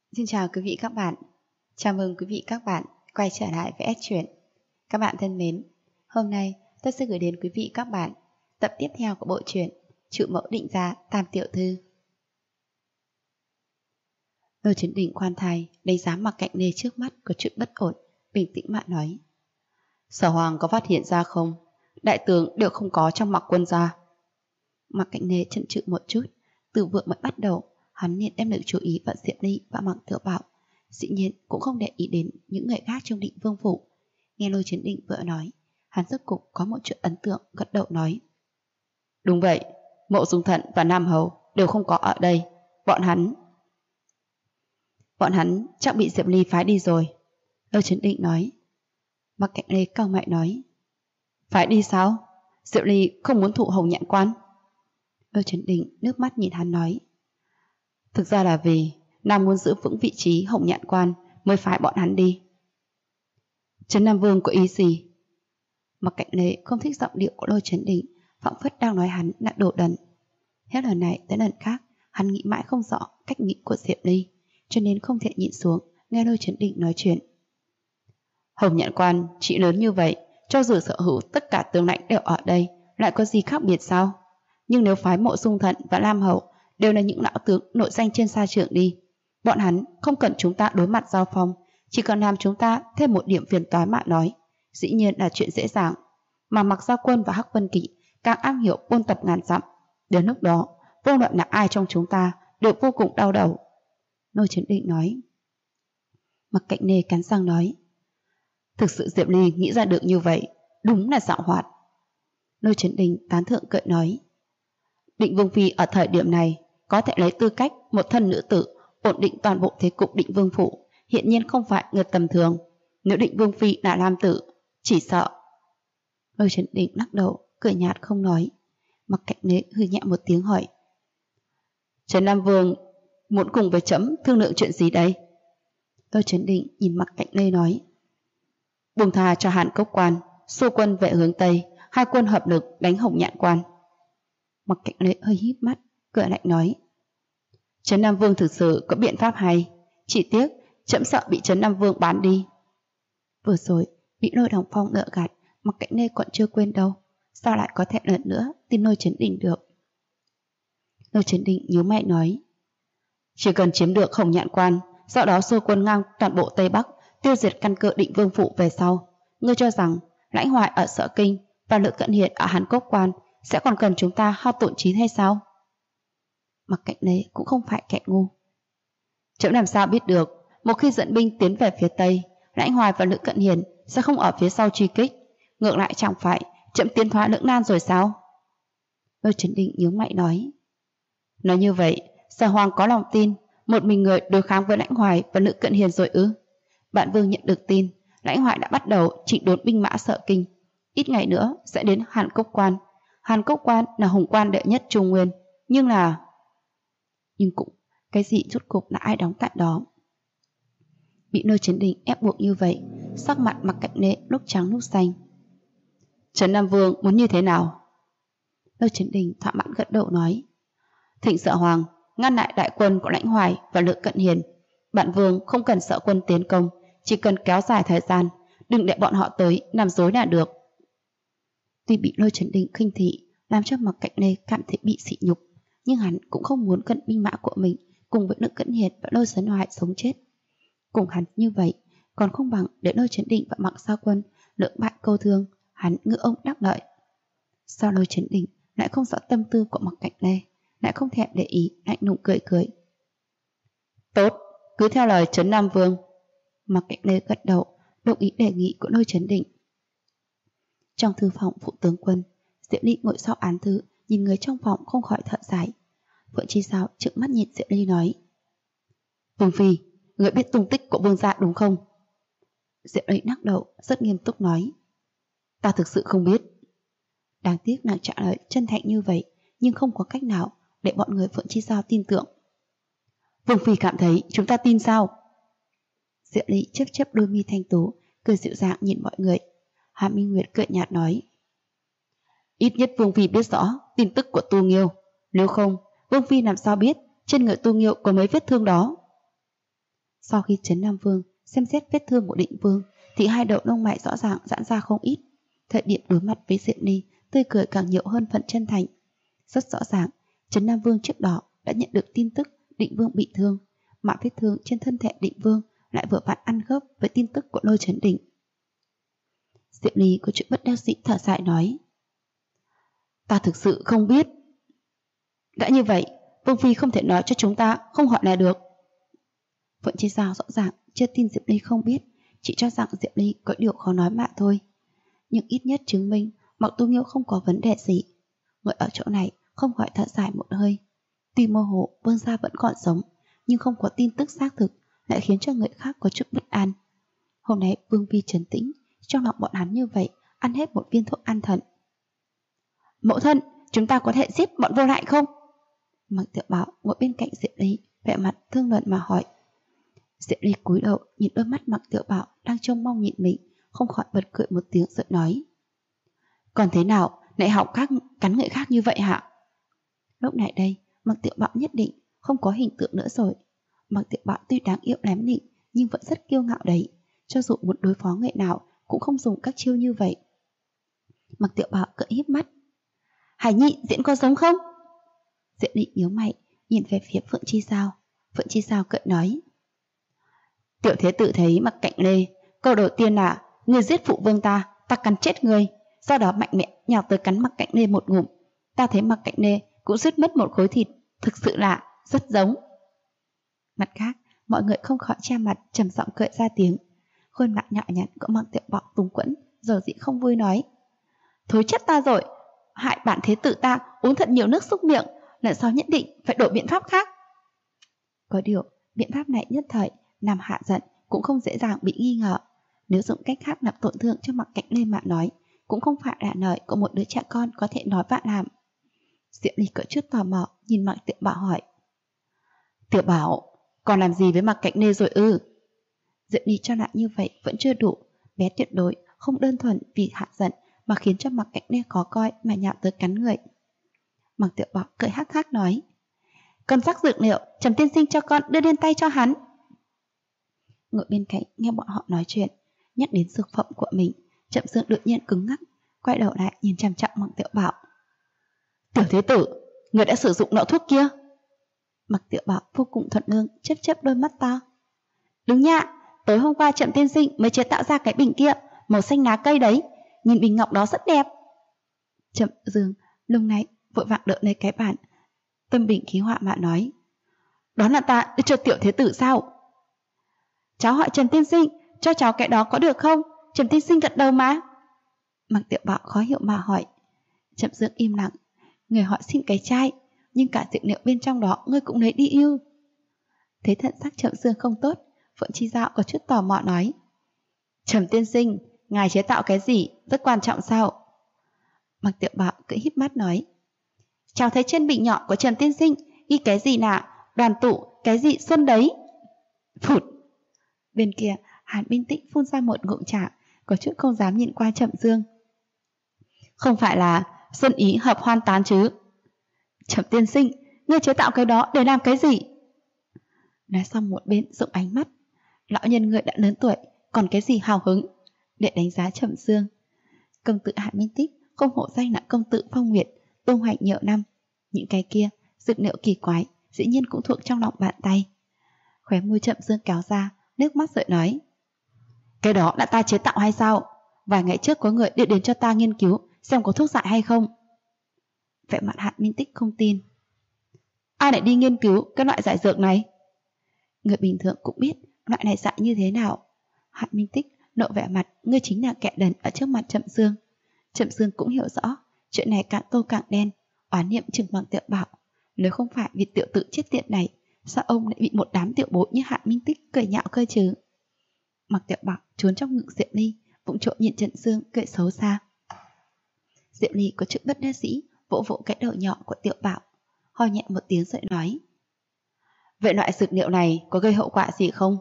Xin chào quý vị các bạn. Chào mừng quý vị các bạn quay trở lại với S Truyện. Các bạn thân mến, hôm nay tôi sẽ gửi đến quý vị các bạn tập tiếp theo của bộ truyện Trụ Mẫu Định Gia Tam Tiểu Thư. Lôi Chấn Định khoan thai đánh giá Mặc Cạnh Nê trước mắt có chút bất ổn, bình tĩnh mà nói: Sở Hoàng có phát hiện ra không? Đại tướng đều không có trong Mặc quân gia. Mặc Cạnh Nê chần chừ một chút, từ vừa mới bắt đầu hắn liền đem lực chú ý vào Diệp Ly và Mặc Tiểu Bảo, dĩ nhiên cũng không để ý đến những người khác trong Định Vương phủ. Nghe Lôi Chấn Định vừa nói, hắn rốt cục có một chút ấn tượng, gật đầu nói: Đúng vậy, Mộ Dung Thận và Nam Hầu đều không có ở đây. Bọn hắn chắc bị Diệp Ly phái đi rồi. Lôi Chấn Định nói. Mặc Cạnh Lê cau mày nói: Phái đi sao? Diệp Ly không muốn thụ Hồng Nhạn Quan. Lôi Chấn Định nước mắt nhìn hắn nói: Thực ra là vì nàng muốn giữ vững vị trí Hồng Nhạn Quan mới phái bọn hắn đi. Trấn Nam Vương có ý gì? Mặc Cạnh Lê không thích giọng điệu của Lôi Chấn Định, phảng phất đang nói hắn là đồ đần. Hết lần này tới lần khác, hắn nghĩ mãi không rõ cách nghĩ của Diệp Ly, cho nên không thể nhịn xuống nghe Lôi Chấn Định nói chuyện. Hồng Nhạn Quan chỉ lớn như vậy, cho dù sở hữu tất cả tướng lãnh đều ở đây, lại có gì khác biệt sao? Nhưng nếu phái Mộ Dung Thận và Lam Hậu đều là những lão tướng nội danh trên sa trường đi, bọn hắn không cần chúng ta đối mặt giao phong, chỉ cần làm chúng ta thêm một điểm phiền toái mà nói, dĩ nhiên là chuyện dễ dàng. Mà Mặc Gia Quân và Hắc Vân Kỵ càng am hiểu buôn tập ngàn dặm, đến lúc đó vô luận là ai trong chúng ta đều vô cùng đau đầu. Lôi Chấn Định nói. Mặc Cạnh Nê cắn răng nói: Thực sự Diệp Ly nghĩ ra được như vậy, đúng là xảo hoạt. Lôi Chấn Định tán thưởng cười nói: Định Vương Phi ở thời điểm này có thể lấy tư cách một thân nữ tử ổn định toàn bộ thế cục Định Vương phủ, hiện nhiên không phải người tầm thường. Nếu Định Vương Phi là nam tử, chỉ sợ. Lôi Chấn Định lắc đầu, cười nhạt không nói. Mặc Cạnh Nê hừ nhẹ một tiếng hỏi: Trấn Nam Vương muốn cùng với trẫm thương lượng chuyện gì đây? Lôi Chấn Định nhìn Mặc Cạnh Nê nói: Buông tha cho Hàn Cốc Quan, xua quân về hướng Tây, hai quân hợp lực đánh Hồng Nhạn Quan. Mặc Cạnh Nê hơi híp mắt, cười lạnh nói: Trấn Nam Vương thực sự có biện pháp hay, chỉ tiếc trẫm sợ bị Trấn Nam Vương bán đi. Vừa rồi bị Lôi Đồng Phong lừa gạt, Mặc Cạnh Nê còn chưa quên đâu, sao lại có thể lần nữa tin Lôi Chấn Định được? Lôi Chấn Định nhíu mày nói: Chỉ cần chiếm được Hồng Nhạn Quan, sau đó xua quân ngang toàn bộ Tây Bắc, tiêu diệt căn cơ Định Vương phủ về sau, ngươi cho rằng Lãnh Hoài ở Sở Kinh và Lữ Cận Hiền ở Hàn Cốc Quan sẽ còn cần chúng ta hao tổn trí hay sao? Mặc Cạnh Nê cũng không phải kẻ ngu. Trẫm làm sao biết được, một khi dẫn binh tiến về phía Tây, Lãnh Hoài và Lữ Cận Hiền sẽ không ở phía sau truy kích, ngược lại chẳng phải trẫm tiến thoái lưỡng nan rồi sao? Lôi Chấn Định nhướng mày nói: Nói như vậy, Sở Hoàng có lòng tin một mình người đối kháng với Lãnh Hoài và Lữ Cận Hiền rồi ư? Bản vương nhận được tin Lãnh Hoài đã bắt đầu chỉnh đốn binh mã Sở Kinh, ít ngày nữa sẽ đến Hàn Cốc Quan. Hàn Cốc Quan là hùng quan đệ nhất Trung Nguyên, nhưng cũng cái gì rốt cục là ai đóng tại đó? Bị Lôi Chấn Định ép buộc như vậy, sắc mặt Mặc Cạnh Nê lúc trắng lúc xanh. Trấn Nam Vương muốn như thế nào? Lôi Chấn Định thỏa mãn gật đầu nói: Thịnh Sở Hoàng ngăn lại đại quân của Lãnh Hoài và Lữ Cận Hiền. Bản vương không cần sợ quân tiến công, chỉ cần kéo dài thời gian, đừng để bọn họ tới làm dối là được. Tuy bị Lôi Chấn Định khinh thị làm cho Mặc Cạnh Nê cảm thấy bị sỉ nhục, nhưng hắn cũng không muốn cận binh mã của mình cùng với Lữ Cận Hiền và Lôi Sấn Hoài sống chết. Cùng hắn như vậy còn không bằng để Lôi Chấn Định và Mặc Gia Quân lưỡng bại câu thương, hắn ngư ông đắc lợi. Sao Lôi Chấn Định lại không rõ tâm tư của Mặc Cạnh Nê, lại không thèm để ý, lạnh lùng cười cười. Tốt, cứ theo lời Trấn Nam Vương. Mặc Cạnh Nê gật đầu, đồng ý đề nghị của Lôi Chấn Định. Trong thư phòng phụ tướng quân, Diệp Ly ngồi sau án thư, nhìn người trong phòng không khỏi thở dài. Phượng Chi Sao trợn mắt nhìn Diệp Ly nói: Vương Phi, người biết tung tích của vương gia đúng không? Diệp Ly lắc đầu, rất nghiêm túc nói: Ta thực sự không biết. Đáng tiếc nàng trả lời chân thành như vậy, nhưng không có cách nào để bọn người Phượng Chi Sao tin tưởng. Vương Phi cảm thấy chúng ta tin sao? Diệp Ly chớp chớp đôi mi thanh tú, cười dịu dàng nhìn mọi người. Hà Minh Nguyệt cười nhạt nói: Ít nhất Vương Phi biết rõ tin tức của Tu Nghiêu, nếu không Vương Phi làm sao biết trên người Tu Nghiêu có mấy vết thương đó? Sau khi Trấn Nam Vương xem xét vết thương của Định Vương thì hai đầu lông mày rõ ràng giãn ra không ít. Thời điểm đối mặt với Diệm Ly, tươi cười càng nhiều hơn phần chân thành. Rất rõ ràng, Trấn Nam Vương trước đó đã nhận được tin tức Định Vương bị thương, mà vết thương trên thân thể Định Vương lại vừa vặn ăn khớp với tin tức của Lôi Chấn Định. Diệm Ly có chuyện bất đắc dĩ thở dài nói: Ta thực sự không biết. Đã như vậy, Vương Phi không thể nói cho chúng ta không hỏi là được. Phượng Chi Giao rõ ràng chưa tin Diệp Ly không biết, chỉ cho rằng Diệp Ly có điều khó nói mà thôi. Nhưng ít nhất chứng minh Mạc Tu Nghiêu không có vấn đề gì. Người ở chỗ này không khỏi thở dài một hơi. Tuy mơ hồ Vương gia vẫn còn sống, nhưng không có tin tức xác thực lại khiến cho người khác có chút bất an. Hôm nay Vương Phi trấn tĩnh, trong lòng bọn hắn như vậy, ăn hết một viên thuốc an thần. Mẫu thân, chúng ta có thể giết bọn vô lại không? Mạc Tiểu Bảo ngồi bên cạnh Diệp Ly, vẻ mặt thương luận mà hỏi. Diệp Ly cúi đầu nhìn đôi mắt Mạc Tiểu Bảo đang trông mong nhìn mình, không khỏi bật cười một tiếng rồi nói: Còn thế nào, lại học khác cắn người khác như vậy hả? Lúc này đây, Mạc Tiểu Bảo nhất định không có hình tượng nữa rồi. Mạc Tiểu Bảo tuy đáng yêu lém nịnh nhưng vẫn rất kiêu ngạo đấy, cho dù muốn đối phó người nào cũng không dùng các chiêu như vậy. Mạc Tiểu Bảo cười híp mắt. Hải Nhị diễn có giống không? Diệp Ly nhíu mày, nhìn về phía Phượng Chi Giao. Phượng Chi Giao cười nói: Tiểu thế tử thấy Mạc Cạnh Lê, câu đầu tiên là người giết phụ vương ta, ta cắn chết người. Sau đó mạnh mẽ nhào tới cắn Mạc Cạnh Lê một ngụm. Ta thấy Mạc Cạnh Lê cũng suýt mất một khối thịt, thực sự là rất giống. Mặt khác, mọi người không khỏi che mặt trầm giọng cười ra tiếng. Khuôn mặt nhỏ nhắn của Mạc Tiểu Bảo túng quẫn, giờ dĩ không vui nói: Thối chết ta rồi, hại bản thế tử ta uống thật nhiều nước súc miệng, lần sau nhất định phải đổi biện pháp khác. Có điều, biện pháp này nhất thời làm hạ giận cũng không dễ dàng bị nghi ngờ. Nếu dùng cách khác làm tổn thương cho Mạc Cạnh Lê mà nói, cũng không phải là lời của một đứa trẻ con có thể nói vạn làm. Diệp Ly có chút tò mò nhìn Mạc Tiểu Bảo hỏi: Tiểu Bảo, còn làm gì với Mạc Cạnh Lê rồi ư? Diệp Ly cho lại như vậy vẫn chưa đủ. Bé tuyệt đối không đơn thuần vì hạ giận mà khiến cho Mạc Cạnh Lê khó coi mà nhạo tới cắn người. Mạc Tiểu Bảo cười hắc hắc nói: Con rắc dược liệu Trầm tiên sinh cho con đưa lên tay cho hắn. Ngồi bên cạnh nghe bọn họ nói chuyện, nhắc đến dược phẩm của mình, Trầm Dương đột nhiên cứng ngắc, quay đầu lại nhìn chằm chằm Mạc Tiểu Bảo. Tiểu thế tử, người đã sử dụng lọ thuốc kia? Mạc Tiểu Bảo vô cùng thuận lương chớp chớp đôi mắt to. Đúng nha, tối hôm qua Trầm tiên sinh mới chế tạo ra cái bình kia, màu xanh lá cây đấy, nhìn bình ngọc đó rất đẹp. Trầm Dương lúc này vội vàng đỡ lấy cái bàn, tâm bình khí họa mà nói: Đó là ta đưa cho tiểu thế tử sao? Cháu hỏi Trần tiên sinh, cho cháu cái đó có được không? Trần tiên sinh gật đầu mà. Mạc Tiểu Bảo khó hiểu mà hỏi. Trầm Dương im lặng. Người họ xin cái chai, nhưng cả dược liệu bên trong đó ngươi cũng lấy đi ưu. Thấy thận sắc Trầm Dương không tốt, Phượng Chi Giao có chút tò mò nói: Trầm tiên sinh, ngài chế tạo cái gì rất quan trọng sao? Mạc Tiểu Bảo cười híp mắt nói: Cháu thấy trên bình nhỏ của Trầm tiên sinh ghi cái gì nà đoàn tụ cái gì xuân đấy. Phụt. Bên kia Hàn Minh Tĩnh phun ra một ngụm trà, có chút không dám nhìn qua Trầm Dương. Không phải là xuân ý hợp hoan tán chứ? Trầm tiên sinh, ngươi chế tạo cái đó để làm cái gì? Nói xong một bên rụng ánh mắt. Lão nhân người đã lớn tuổi, còn cái gì hào hứng để đánh giá Trầm Dương. Công tử Hàn Minh Tích không hổ danh là công tử phong nguyệt, tung hoành nhiều năm. Những cái kia, dược liệu kỳ quái, dĩ nhiên cũng thuộc trong lòng bàn tay. Khóe môi Trầm Dương kéo ra, nước mắt rơi nói: Cái đó là ta chế tạo hay sao? Vài ngày trước có người điện đến cho ta nghiên cứu xem có thuốc dại hay không. Vẻ mặt Hàn Minh Tích không tin. Ai lại đi nghiên cứu cái loại giải dược này? Người bình thường cũng biết loại này dại như thế nào. Hàn Minh Tích lộ vẻ mặt ngươi chính là kẻ đần ở trước mặt Trầm Dương. Trầm Dương cũng hiểu rõ chuyện này càng tô càng đen, oán niệm chừng bằng Tiểu Bảo. Nếu không phải vì tiểu tử chết tiện này, sao ông lại bị một đám tiểu bối như Hàn Minh Tích cười nhạo cơ chứ? Mạc Tiểu Bảo trốn trong ngực Diệp Ly, vụng trộm nhìn Trầm Dương cười xấu xa. Diệp Ly có chút bất đắc dĩ vỗ vỗ cái đầu nhỏ của Tiểu Bảo, ho nhẹ một tiếng rồi nói: Vậy loại dược liệu này có gây hậu quả gì không?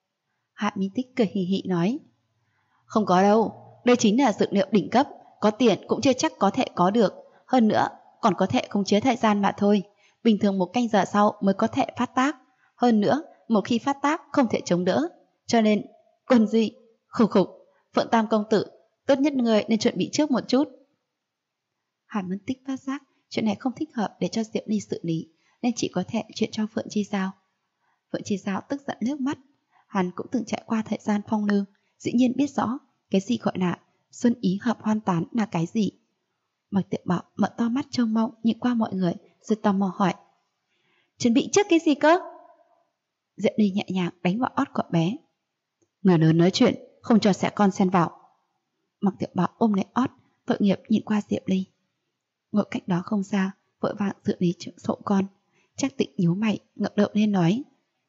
Hạ Minh Tích cười hì hì nói: Không có đâu, đây chính là dược liệu đỉnh cấp, có tiền cũng chưa chắc có thể có được, hơn nữa còn có thể khống chế thời gian mà thôi, bình thường 1 canh giờ sau mới có thể phát tác, hơn nữa một khi phát tác không thể chống đỡ. Cho nên, Quân Duy, khục khục, Phượng Tam công tử, tốt nhất người nên chuẩn bị trước một chút. Hàn Mân Tích phát giác chuyện này không thích hợp để cho Diệp Ly xử lý, nên chỉ có thể chuyện cho Phượng Chi Giao. Phượng Chi Giao tức giận nước mắt. Hắn cũng từng trải qua thời gian phong lưu, dĩ nhiên biết rõ cái gì gọi là xuân ý hợp hoan tán là cái gì. Mạc Tiểu Bảo mở to mắt trông mong nhìn qua mọi người, rồi tò mò hỏi: chuẩn bị trước cái gì cơ? Diệp Ly nhẹ nhàng đánh vào ót của bé. Người lớn nói chuyện, không cho trẻ con xen vào. Mạc Tiểu Bảo ôm lấy ót, tội nghiệp nhìn qua Diệp Ly. Ngồi cách đó không xa, vội vàng xử lý chuyện sổ con. Trác Tịnh nhíu mày, ngẩng đầu lên nói: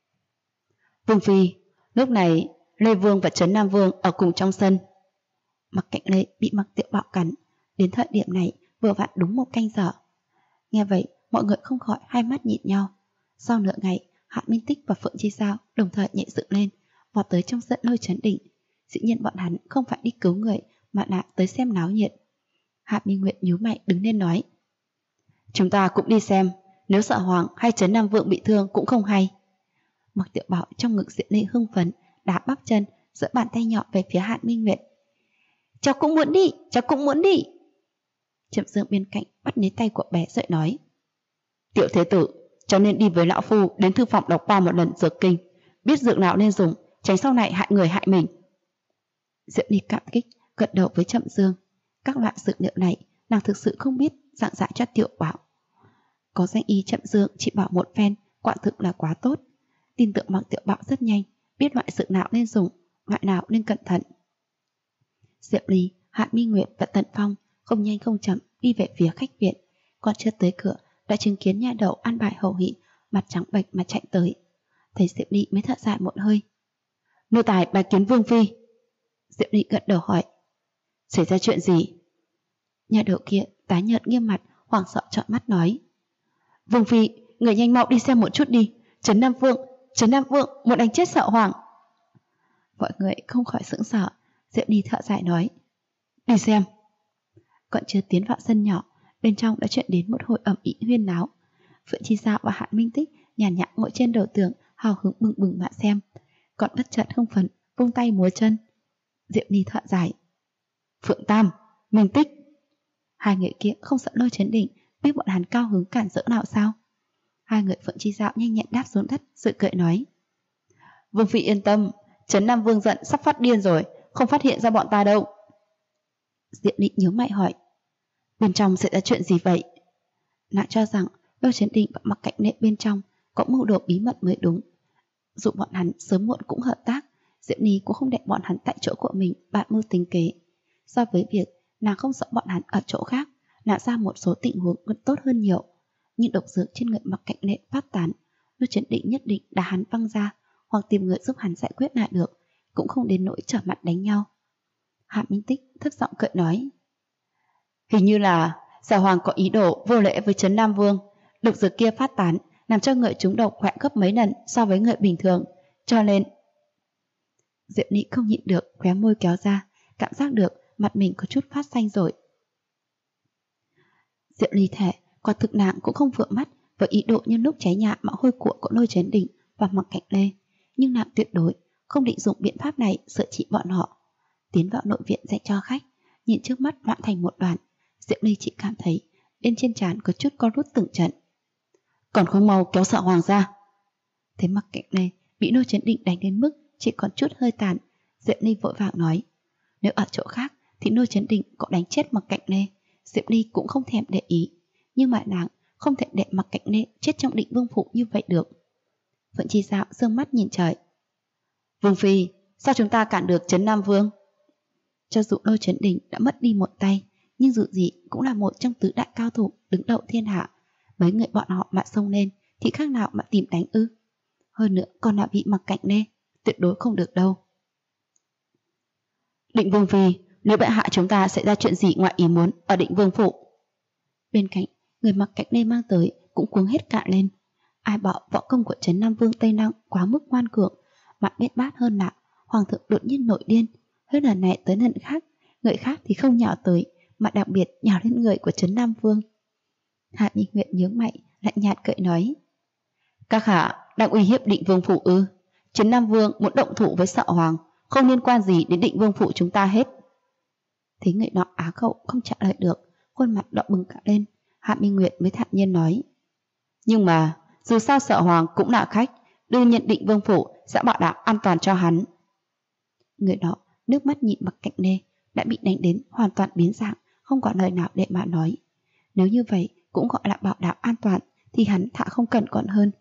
Vương phi, lúc này Lê Vương và Trấn Nam Vương ở cùng trong sân. Mặc Cạnh Lê bị Mạc Tiểu Bảo cắn, đến thời điểm này vừa vặn đúng 1 canh giờ. Nghe vậy, mọi người không khỏi hai mắt nhìn nhau. Sau nửa ngày, Hạ Minh Tích và Phượng Chi Giao đồng thời nhảy dựng lên, vọt tới trong sân Lôi Chấn Định. Dĩ nhiên bọn hắn không phải đi cứu người, mà là tới xem náo nhiệt. Hạ Minh Nguyệt nhíu mày đứng lên nói: chúng ta cũng đi xem, nếu Sợ Hoàng hay Trấn Nam Vương bị thương cũng không hay. Mạc Tiểu Bảo trong ngực Diệp Ly hưng phấn, đá bắp chân, giơ bàn tay nhỏ về phía Hạ Minh Nguyệt. Cháu cũng muốn đi, cháu cũng muốn đi. Trầm Dương bên cạnh bắt lấy tay của bé dậy nói: Tiểu thế tử, cháu nên đi với lão phu đến thư phòng đọc qua một lần dược kinh, biết dược nào nên dùng, tránh sau này hại người hại mình. Diệp Ly cảm kích gật đầu với Trầm Dương. Các loại dược liệu này nàng thực sự không biết giảng giải cho Tiểu Bảo. Có danh y Trầm Dương chỉ bảo một phen, quả thực là quá tốt. Tin tưởng Mạc Tiểu Bảo rất nhanh biết loại dược nào nên dùng, loại nào nên cẩn thận. Diệp Ly, Hạ Minh Nguyệt và Tần Phong không nhanh không chậm đi về phía khách viện. Còn chưa tới cửa đã chứng kiến nha đầu an bài hầu hị mặt trắng bệch mà chạy tới. Thấy Diệp Ly mới thở dài một hơi. Nô tài bái kiến Vương phi. Diệp Ly gật đầu hỏi: xảy ra chuyện gì? Nha đầu kia tái nhợt nghiêm mặt, hoảng sợ trợn mắt nói: Vương phi, người nhanh mau đi xem một chút đi. Trấn Nam Vương muốn đánh chết Sợ Hoàng. Mọi người không khỏi sững sờ. Diệp Ly thở dài nói: đi xem. Còn chưa tiến vào sân nhỏ, bên trong đã chuyện đến một hồi ầm ĩ huyên náo. Phượng Chi Giao và Hạn Minh Tích nhàn nhã ngồi trên đầu tường, hào hứng bừng bừng mà xem. Còn bất chợt hưng phấn vung tay múa chân. Diệp Ly thở dài: Phượng Tam, Minh Tích. Hai người kia không sợ Lôi Chấn Định biết bọn hắn cao hứng cản rỡ nào sao? Hai người Phượng Chi Giao nhanh nhẹn đáp xuống đất rồi cười nói: Vương phi yên tâm, Trấn Nam Vương giận sắp phát điên rồi, không phát hiện ra bọn ta đâu. Diệp Ly nhíu mày hỏi: bên trong xảy ra chuyện gì vậy? Nàng cho rằng Lôi Chấn Định và Mặc Cạnh Nệ bên trong có mưu đồ bí mật mới đúng. Dù bọn hắn sớm muộn cũng hợp tác, Diệp Ly cũng không để bọn hắn tại chỗ của mình bạt mưu tính kế. So với việc nàng không sợ bọn hắn ở chỗ khác, nàng ra một số tình huống còn tốt hơn nhiều. Nhưng độc dược trên người Mặc Cạnh Nệ phát tán, Lôi Chấn Định nhất định đá hắn văng ra, hoặc tìm người giúp hắn giải quyết lại được, cũng không đến nỗi trở mặt đánh nhau. Hạ Minh Tích thấp giọng cười nói: hình như là Sở Hoàng có ý đồ vô lễ với Trấn Nam Vương. Độc dược kia phát tán làm cho người trúng độc khỏe gấp mấy lần so với người bình thường, cho nên... Diệp Ly không nhịn được khóe môi kéo ra, cảm giác được mặt mình có chút phát xanh rồi. Diệp Ly thề quả thực nàng cũng không vừa mắt với ý đồ nhân lúc cháy nhà mà hôi của Lôi Chấn Định và Mặc Cạnh Lê, nhưng nàng tuyệt đối không định dùng biện pháp này sửa trị bọn họ. Tiến vào nội viện dạy cho khách, nhìn trước mắt loạn thành một đoàn, Diệp Ly chỉ cảm thấy bên trên trán có chút co rút từng trận. Còn không mau kéo Sợ Hoàng ra. Thấy Mặc Cạnh Lê bị Lôi Chấn Định đánh đến mức chỉ còn chút hơi tàn, Diệp Ly vội vàng nói: nếu ở chỗ khác thì Lôi Chấn Định có đánh chết Mặc Cạnh Lê, Diệp Ly cũng không thèm để ý, nhưng mà nàng không thể để Mặc Cạnh Lê chết trong Định Vương phủ như vậy được. Phượng Chi Giao dương mắt nhìn trời: Vương phi, sao chúng ta cản được Trấn Nam Vương? Cho dù Lôi Chấn Định đã mất đi một tay, nhưng dù gì cũng là một trong tứ đại cao thủ đứng đầu thiên hạ. Mấy người bọn họ mà xông lên thì khác nào mà tìm đánh ư? Hơn nữa còn là bị Mặc Cạnh Lê, tuyệt đối không được đâu. Định Vương phi, nếu bệ hạ chúng ta xảy ra chuyện gì ngoài ý muốn ở Định Vương phủ? Bên cạnh, người Mặc Cạnh Lê mang tới cũng cuống hết cạn lên. Ai bảo võ công của Trấn Nam Vương Tây Năng quá mức ngoan cường, mà biết bát hơn là Hoàng thượng đột nhiên nổi điên, hết lần này tới lần khác, người khác thì không nhào tới, mà đặc biệt nhào lên người của Trấn Nam Vương. Hạ Minh Nguyệt nhướng mày, lạnh nhạt cười nói: các hạ đang uy hiếp Định Vương phủ ư? Trấn Nam Vương muốn động thủ với Sợ Hoàng, không liên quan gì đến Định Vương phủ chúng ta hết. Thấy người nọ á khẩu không trả lời được, khuôn mặt đỏ bừng cả lên, Hạ Minh Nguyệt mới thản nhiên nói: nhưng mà dù sao Sợ Hoàng cũng là khách, đương nhiên Định Vương phủ sẽ bảo đảm an toàn cho hắn. Người nọ nước mắt nhìn Mặc Cạnh Nê đã bị đánh đến hoàn toàn biến dạng, không có lời nào để mà nói. Nếu như vậy cũng gọi là bảo đảm an toàn thì hắn thà không cần còn hơn.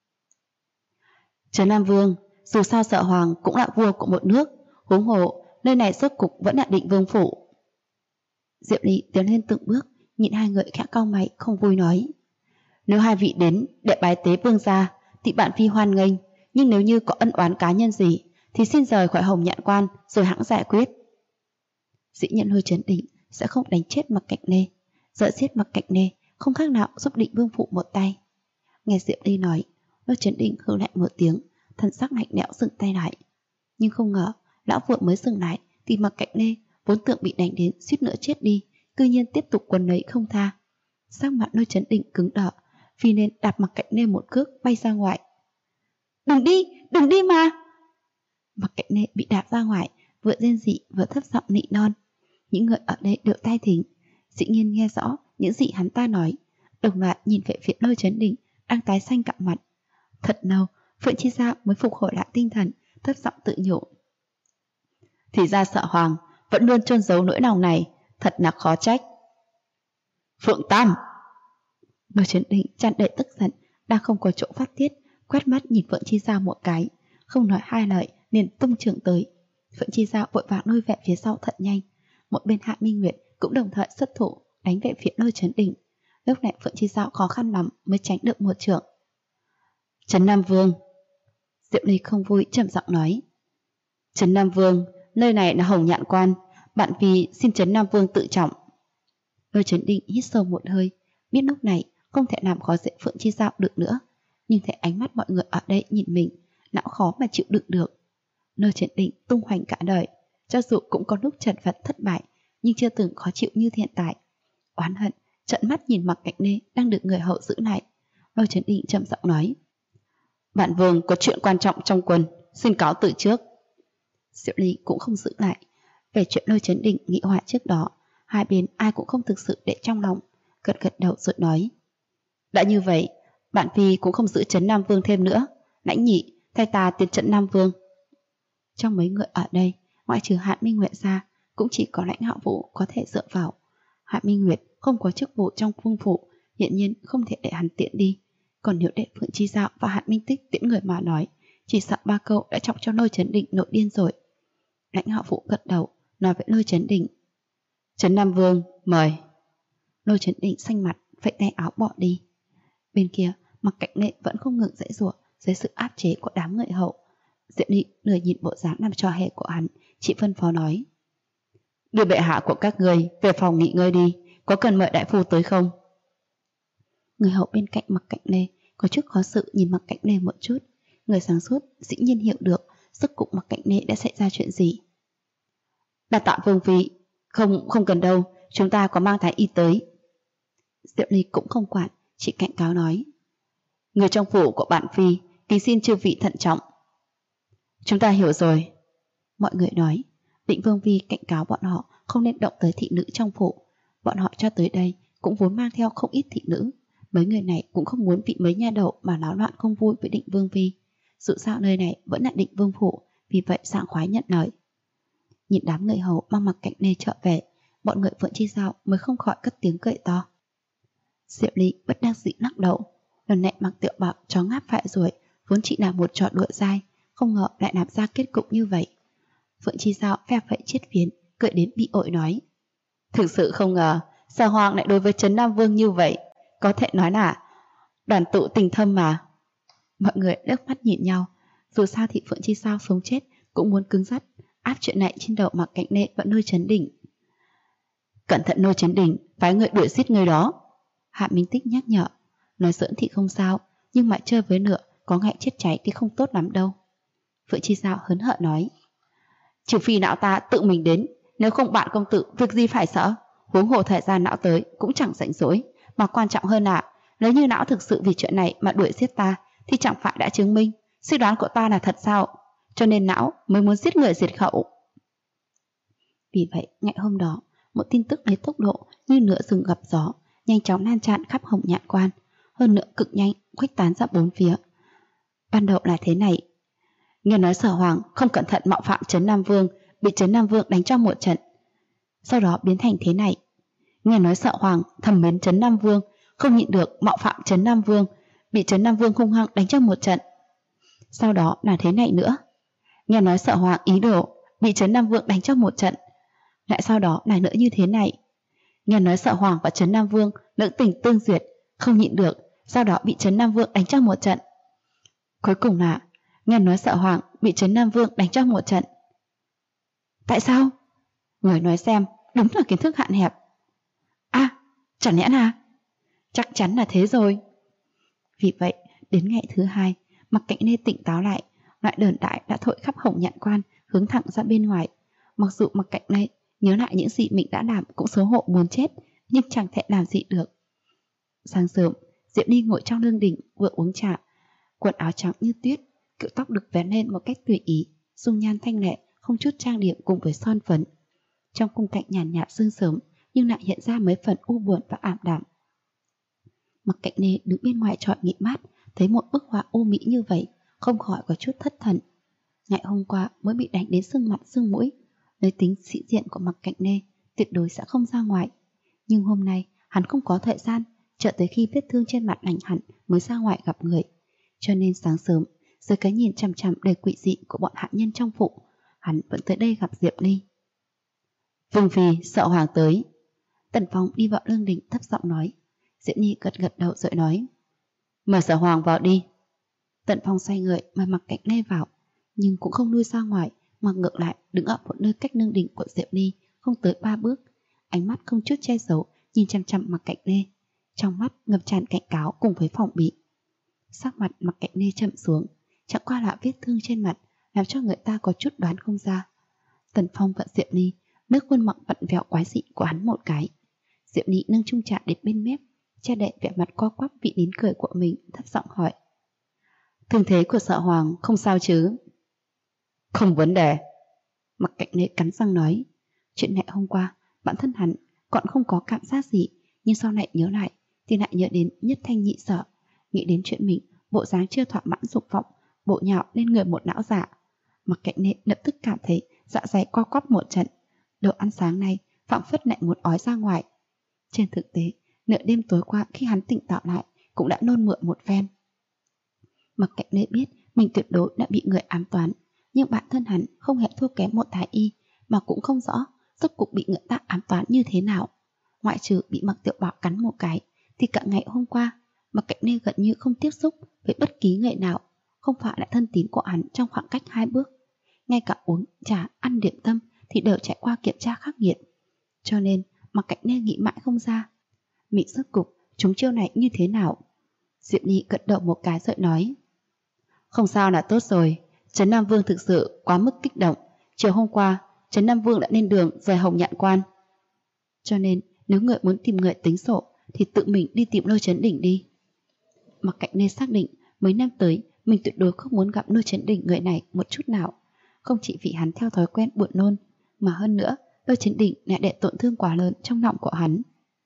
Trấn Nam Vương, dù sao Sợ Hoàng cũng là vua của một nước, huống hồ nơi này rốt cục vẫn là Định Vương phủ. Diệu Ly tiến lên từng bước, nhìn hai người khẽ cau mày không vui nói: nếu hai vị đến để bái tế vương gia thì bạn phi hoan nghênh, nhưng nếu như có ân oán cá nhân gì thì xin rời khỏi Hồng Nhạn Quan rồi hãng giải quyết. Dĩ nhiên Lôi Chấn Định sẽ không đánh chết Mặc Cạnh Nê, giận giết Mặc Cạnh Nê không khác nào giúp Định Vương phủ một tay. Nghe Diệu Ly nói, Lôi Chấn Định hừ lại một tiếng, thần sắc lạnh lẽo dừng tay lại. Nhưng không ngờ lão vừa mới dừng lại thì Mặc Cạnh Nê vốn tưởng bị đánh đến suýt nữa chết đi, cư nhiên tiếp tục quấn lấy không tha. Sắc mặt Lôi Chấn Định cứng đờ, vì nên đạp Mặc Cạnh Nê một cước bay ra ngoài. Đừng đi mà! Mặc Cạnh Nê bị đạp ra ngoài, vừa rên rỉ vừa thấp giọng nị non. Những người ở đây đều tai thính, dĩ nhiên nghe rõ những gì hắn ta nói, đồng loạt nhìn về phía Lôi Chấn Định đang tái xanh cả mặt. Thật lâu, Phượng Chi Giao mới phục hồi lại tinh thần, thấp giọng tự nhủ: thì ra Sợ Hoàng vẫn luôn chôn giấu nỗi lòng này, thật là khó trách. Phượng Tam! Lôi Chấn Định tràn đầy tức giận, đang không có chỗ phát tiết, quét mắt nhìn Phượng Chi Giao một cái, không nói hai lời liền tung trường tới. Phượng Chi Giao vội vàng lui về phía sau thật nhanh. Một bên Hạ Minh Nguyệt cũng đồng thời xuất thủ đánh về phía Lôi Chấn Định. Lúc này Phượng Chi Giao khó khăn lắm mới tránh được một chưởng. Trấn Nam Vương! Diệu Ly không vui trầm giọng nói: Trấn Nam Vương, nơi này là Hồng Nhạn Quan, bạn vì xin Trấn Nam Vương tự trọng. Lôi Chấn Định hít sâu một hơi, biết lúc này không thể làm khó dễ Phượng Chi Giao được nữa, nhưng thấy ánh mắt mọi người ở đây nhìn mình, não khó mà chịu đựng được. Lôi Chấn Định tung hoành cả đời, cho dù cũng có lúc chật vật thất bại, nhưng chưa từng khó chịu như hiện tại. Oán hận trợn mắt nhìn Mặc Cạnh Nê đang được người hậu giữ lại. Lôi Chấn Định trầm giọng nói: Bản vương có chuyện quan trọng trong quân, xin cáo từ trước. Diệu Ly cũng không giữ lại. Về chuyện Lôi Chấn Định nghị hòa trước đó, hai bên ai cũng không thực sự để trong lòng, gật gật đầu rồi nói: đã như vậy, bạn phi cũng không giữ Trấn Nam Vương thêm nữa, lãnh nhị thay ta tiến Trấn Nam Vương. Trong mấy người ở đây, ngoại trừ Hạ Minh Nguyệt ra, cũng chỉ có Lãnh Hạo Vũ có thể dựa vào. Hạ Minh Nguyệt không có chức vụ trong vương phủ, hiện nhiên không thể để hắn tiện đi. Còn nếu để Phượng Chi Giao và Hạ Minh Tích tiễn người mà nói, chỉ sợ ba câu đã chọc cho Lôi Chấn Định nội điên rồi. Lãnh Hạo Vũ gật đầu, nói với Lôi Chấn Định: Trấn Nam Vương, mời. Lôi Chấn Định xanh mặt, vẫy tay áo bỏ đi. Bên kia, Mặc Cạnh Nê vẫn không ngừng giãy giụa dưới sự áp chế của đám người hậu. Diệu Ly nửa nhìn bộ dáng làm trò hề của hắn, chị phân phó nói: đưa bệ hạ của các người về phòng nghỉ ngơi đi, có cần mời đại phu tới không? Người hậu bên cạnh Mặc Cạnh Nê có chút khó xử nhìn Mặc Cạnh Nê một chút. Người sáng suốt dĩ nhiên hiểu được rốt cuộc Mặc Cạnh Nê đã xảy ra chuyện gì. Đa tạ vương phi, không cần đâu, chúng ta có mang thái y tới. Diệu Ly cũng không quản, chỉ cảnh cáo nói: người trong phủ của bạn phi kính xin chư vị thận trọng. Chúng ta hiểu rồi. Mọi người nói. Định Vương phi cảnh cáo bọn họ không nên động tới thị nữ trong phủ. Bọn họ cho tới đây cũng vốn mang theo không ít thị nữ. Mấy người này cũng không muốn bị mấy nha đầu mà náo loạn không vui với Định Vương phi. Dù sao nơi này vẫn là Định Vương phủ, vì vậy sảng khoái nhận lời. Nhìn đám người hầu mang Mặc Cạnh Nê trở về, bọn người Phượng Chi Giao mới không khỏi cất tiếng cười to. Diệu Ly bất đắc dĩ lắc đầu. Lần này Mặc Tiểu Bảo chó ngáp phải rồi, vốn chỉ là một trò đùa dai, không ngờ lại làm ra kết cục như vậy. Phượng Chi Giao phe phẩy chiếc phiến, cười đến bị ổi nói: thực sự không ngờ Sở Hoàng lại đối với Trấn Nam Vương như vậy, có thể nói là đoàn tụ tình thâm mà. Mọi người liếc mắt nhìn nhau, dù sao thì Phượng Chi Giao sống chết cũng muốn cứng rắn áp chuyện này trên đầu Mặc Cạnh Nê và Lôi Chấn Định. Cẩn thận Lôi Chấn Định, phái người đuổi giết người đó. Hạ Minh Tích nhắc nhở. Nói giỡn thì không sao, nhưng mà chơi với lửa có ngại chết cháy thì không tốt lắm đâu. Phượng Chi Giao hớn hở nói: trừ phi não ta tự mình đến, nếu không bạn công tử việc gì phải sợ. Huống hồ thời gian não tới cũng chẳng rảnh rỗi, mà quan trọng hơn là nếu như não thực sự vì chuyện này mà đuổi giết ta thì chẳng phải đã chứng minh suy đoán của ta là thật sao? Cho nên não mới muốn giết người diệt khẩu. Vì vậy, ngày hôm đó, một tin tức lấy tốc độ như nửa rừng gặp gió, nhanh chóng lan tràn khắp Hồng Nhạn Quan, hơn nữa cực nhanh khuếch tán ra bốn phía. Ban đầu là thế này: nghe nói Sở Hoàng không cẩn thận mạo phạm Trấn Nam Vương, bị Trấn Nam Vương đánh cho một trận. Sau đó biến thành thế này: nghe nói Sở Hoàng thầm mến Trấn Nam Vương, không nhịn được mạo phạm Trấn Nam Vương, bị Trấn Nam Vương hung hăng đánh cho một trận. Sau đó là thế này nữa: nghe nói Sở Hoàng ý đồ, bị Trấn Nam Vương đánh cho một trận. Lại sau đó là nữa như thế này: nghe nói Sở Hoàng và Trấn Nam Vương lưỡng tình tương duyệt, không nhịn được, sau đó bị Trấn Nam Vương đánh cho một trận. Cuối cùng là nghe nói Sở Hoàng bị Trấn Nam Vương đánh cho một trận. Tại sao? Người nói xem, đúng là kiến thức hạn hẹp. Chẳng lẽ là... Chắc chắn là thế rồi. Vì vậy, đến ngày thứ hai, Mặc Cạnh Lê tỉnh táo lại, loại đờn đại đã thổi khắp Hồng Nhạn Quan, hướng thẳng ra bên ngoài. Mặc dù Mặc Cạnh Lê nhớ lại những gì mình đã làm cũng xấu hổ muốn chết, nhưng chẳng thể làm gì được. Sáng sớm, Diệp Ly ngồi trong lương đình vừa uống trà, quần áo trắng như tuyết, kiểu tóc được vén lên một cách tùy ý, dung nhan thanh lệ, không chút trang điểm cùng với son phấn. Trong khung cảnh nhàn nhạt sương sớm, nhưng lại hiện ra mấy phần u buồn và ảm đạm. Mặc Cạnh Lê đứng bên ngoài trọi nghỉ mát, thấy một bức họa u mỹ như vậy, không khỏi có chút thất thần. Ngày hôm qua mới bị đánh đến sưng mặt sưng mũi, lấy tính sĩ diện của Mặc Cạnh Lê tuyệt đối sẽ không ra ngoài. Nhưng hôm nay hắn không có thời gian, chờ tới khi vết thương trên mặt lành hẳn mới ra ngoài gặp người. Cho nên sáng sớm, dưới cái nhìn chằm chằm đầy quỷ dị của bọn hạ nhân trong phủ, hắn vẫn tới đây gặp Diệp Ly. Vương phi sợ Hoàng tới. Tần Phong đi vào lương đình thấp giọng nói. Diệp Ly gật gật đầu rồi nói: mời Sở Hoàng vào đi. Tần Phong xoay người mà Mặc Cạnh Lê vào, nhưng cũng không lui ra ngoài, mà ngược lại đứng ở một nơi cách lương đình của Diệp Ly không tới 3 bước, ánh mắt không chút che giấu nhìn chằm chằm Mặc Cạnh Lê, trong mắt ngập tràn cảnh cáo cùng với phòng bị. Sắc mặt Mặc Cạnh Lê chậm xuống, chẳng qua là vết thương trên mặt làm cho người ta có chút đoán không ra. Tần Phong và Diệp Ly nước khuôn mặt vặn vẹo quái dị của hắn một cái. Diệp Ly nâng chung trà đến bên mép, che đậy vẻ mặt co quắp bị nín cười của mình, thấp giọng hỏi: thương thế của Sở Hoàng không sao chứ? Không vấn đề. Mặc Cạnh Lê cắn răng nói: chuyện ngày hôm qua bản thân hắn còn không có cảm giác gì, nhưng sau này nhớ lại thì lại nhớ đến Nhất Thanh Nhị Sở, nghĩ đến chuyện mình bộ dáng chưa thỏa mãn dục vọng, bộ nhạo lên người một não giả. Mặc Cạnh Lê lập tức cảm thấy dạ dày co quắp một trận, đồ ăn sáng nay phảng phất lại muốn ói ra ngoài. Trên thực tế, nửa đêm tối qua khi hắn tỉnh táo lại cũng đã nôn mửa một phen. Mặc Cạnh Lê biết mình tuyệt đối đã bị người ám toán, nhưng bản thân hắn không hề thua kém một thái y, mà cũng không rõ rốt cuộc bị người ta ám toán như thế nào. Ngoại trừ bị Mặc Tiểu Bảo cắn một cái, thì cả ngày hôm qua Mặc Cạnh Lê gần như không tiếp xúc với bất kỳ người nào, không phải là thân tín của hắn trong khoảng cách 2 bước. Ngay cả uống trà, ăn điểm tâm thì đều trải qua kiểm tra khắc nghiệt. Cho nên Mặc Cạnh Lê nghĩ mãi không ra mình rốt cục chúng chiêu này như thế nào. Diệp Ly gật đầu một cái rồi nói: không sao là tốt rồi. Trấn Nam Vương thực sự quá mức kích động. Chiều hôm qua Trấn Nam Vương đã lên đường rời Hồng Nhạn Quan, cho nên nếu người muốn tìm người tính sổ thì tự mình đi tìm Lôi Chấn Đỉnh đi. Mặc Cạnh Lê xác định mấy năm tới mình tuyệt đối không muốn gặp Lôi Chấn Đỉnh người này một chút nào, không chỉ vì hắn theo thói quen buồn nôn, mà hơn nữa Lôi Chấn Đỉnh lại để tổn thương quá lớn trong lòng của hắn.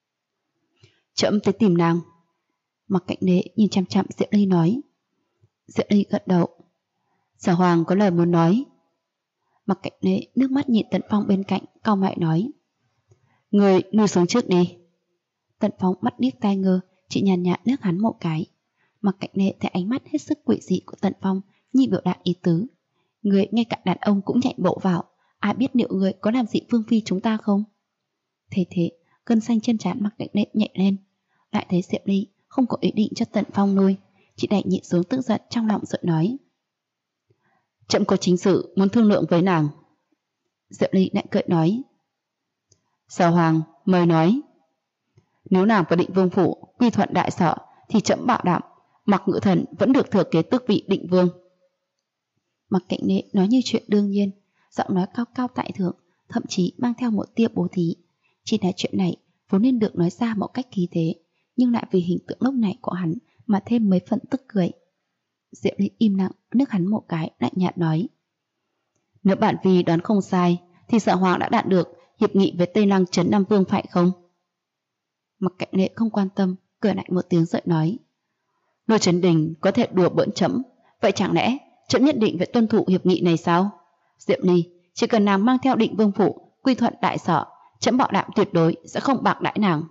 Chậm tới tìm nàng. Mặc Cạnh Lê nhìn chăm chăm Diệp Ly nói. Diệp Ly gật đầu. Sở Hoàng có lời muốn nói. Mặc Cạnh Lê nước mắt nhìn Tần Phong bên cạnh, cau mày nói: người nuôi xuống trước đi. Tần Phong mắt điếc tai ngơ, chỉ nhàn nhạt nước hắn một cái. Mặc Cạnh Lê thấy ánh mắt hết sức quỷ dị của Tần Phong như biểu đạt ý tứ: người ngay cả đàn ông cũng nhảy bộ vào, ai biết liệu người có làm gì Vương phi chúng ta không? Thế cơn xanh chân trán Mặc Cạnh Lê nhảy lên, lại thấy Diệp Ly không có ý định cho Tần Phong nuôi, chỉ đành nhịn xuống tức giận trong lòng rồi nói: chậm có chính sự muốn thương lượng với nàng. Diệp Ly lại cười nói: Sở Hoàng mời nói. Nếu nàng và Định Vương phủ quy thuận đại sở thì chậm bảo đảm Mặc Ngự Thần vẫn được thừa kế tước vị Định Vương. Mặc Cạnh Lê nói như chuyện đương nhiên, giọng nói cao cao tại thượng, thậm chí mang theo một tia bố thí. Chỉ là chuyện này vốn nên được nói ra một cách khí thế, nhưng lại vì hình tượng lúc này của hắn mà thêm mấy phần tức cười. Diệp Ly im lặng, nước hắn một cái, lạnh nhạt nói. Nếu bản vì đoán không sai, thì Sở Hoàng đã đạt được hiệp nghị với Tây Lăng Trấn Nam Vương phải không? Mặc Cạnh Lệ không quan tâm, cười lạnh một tiếng giận nói. Lôi Trấn Đình có thể đùa bỡn trẫm, vậy chẳng lẽ trẫm nhất định phải tuân thủ hiệp nghị này sao? Diệp Ly, chỉ cần nàng mang theo Định Vương phủ quy thuận đại sở, trẫm bảo đảm tuyệt đối sẽ không bạc đãi nàng.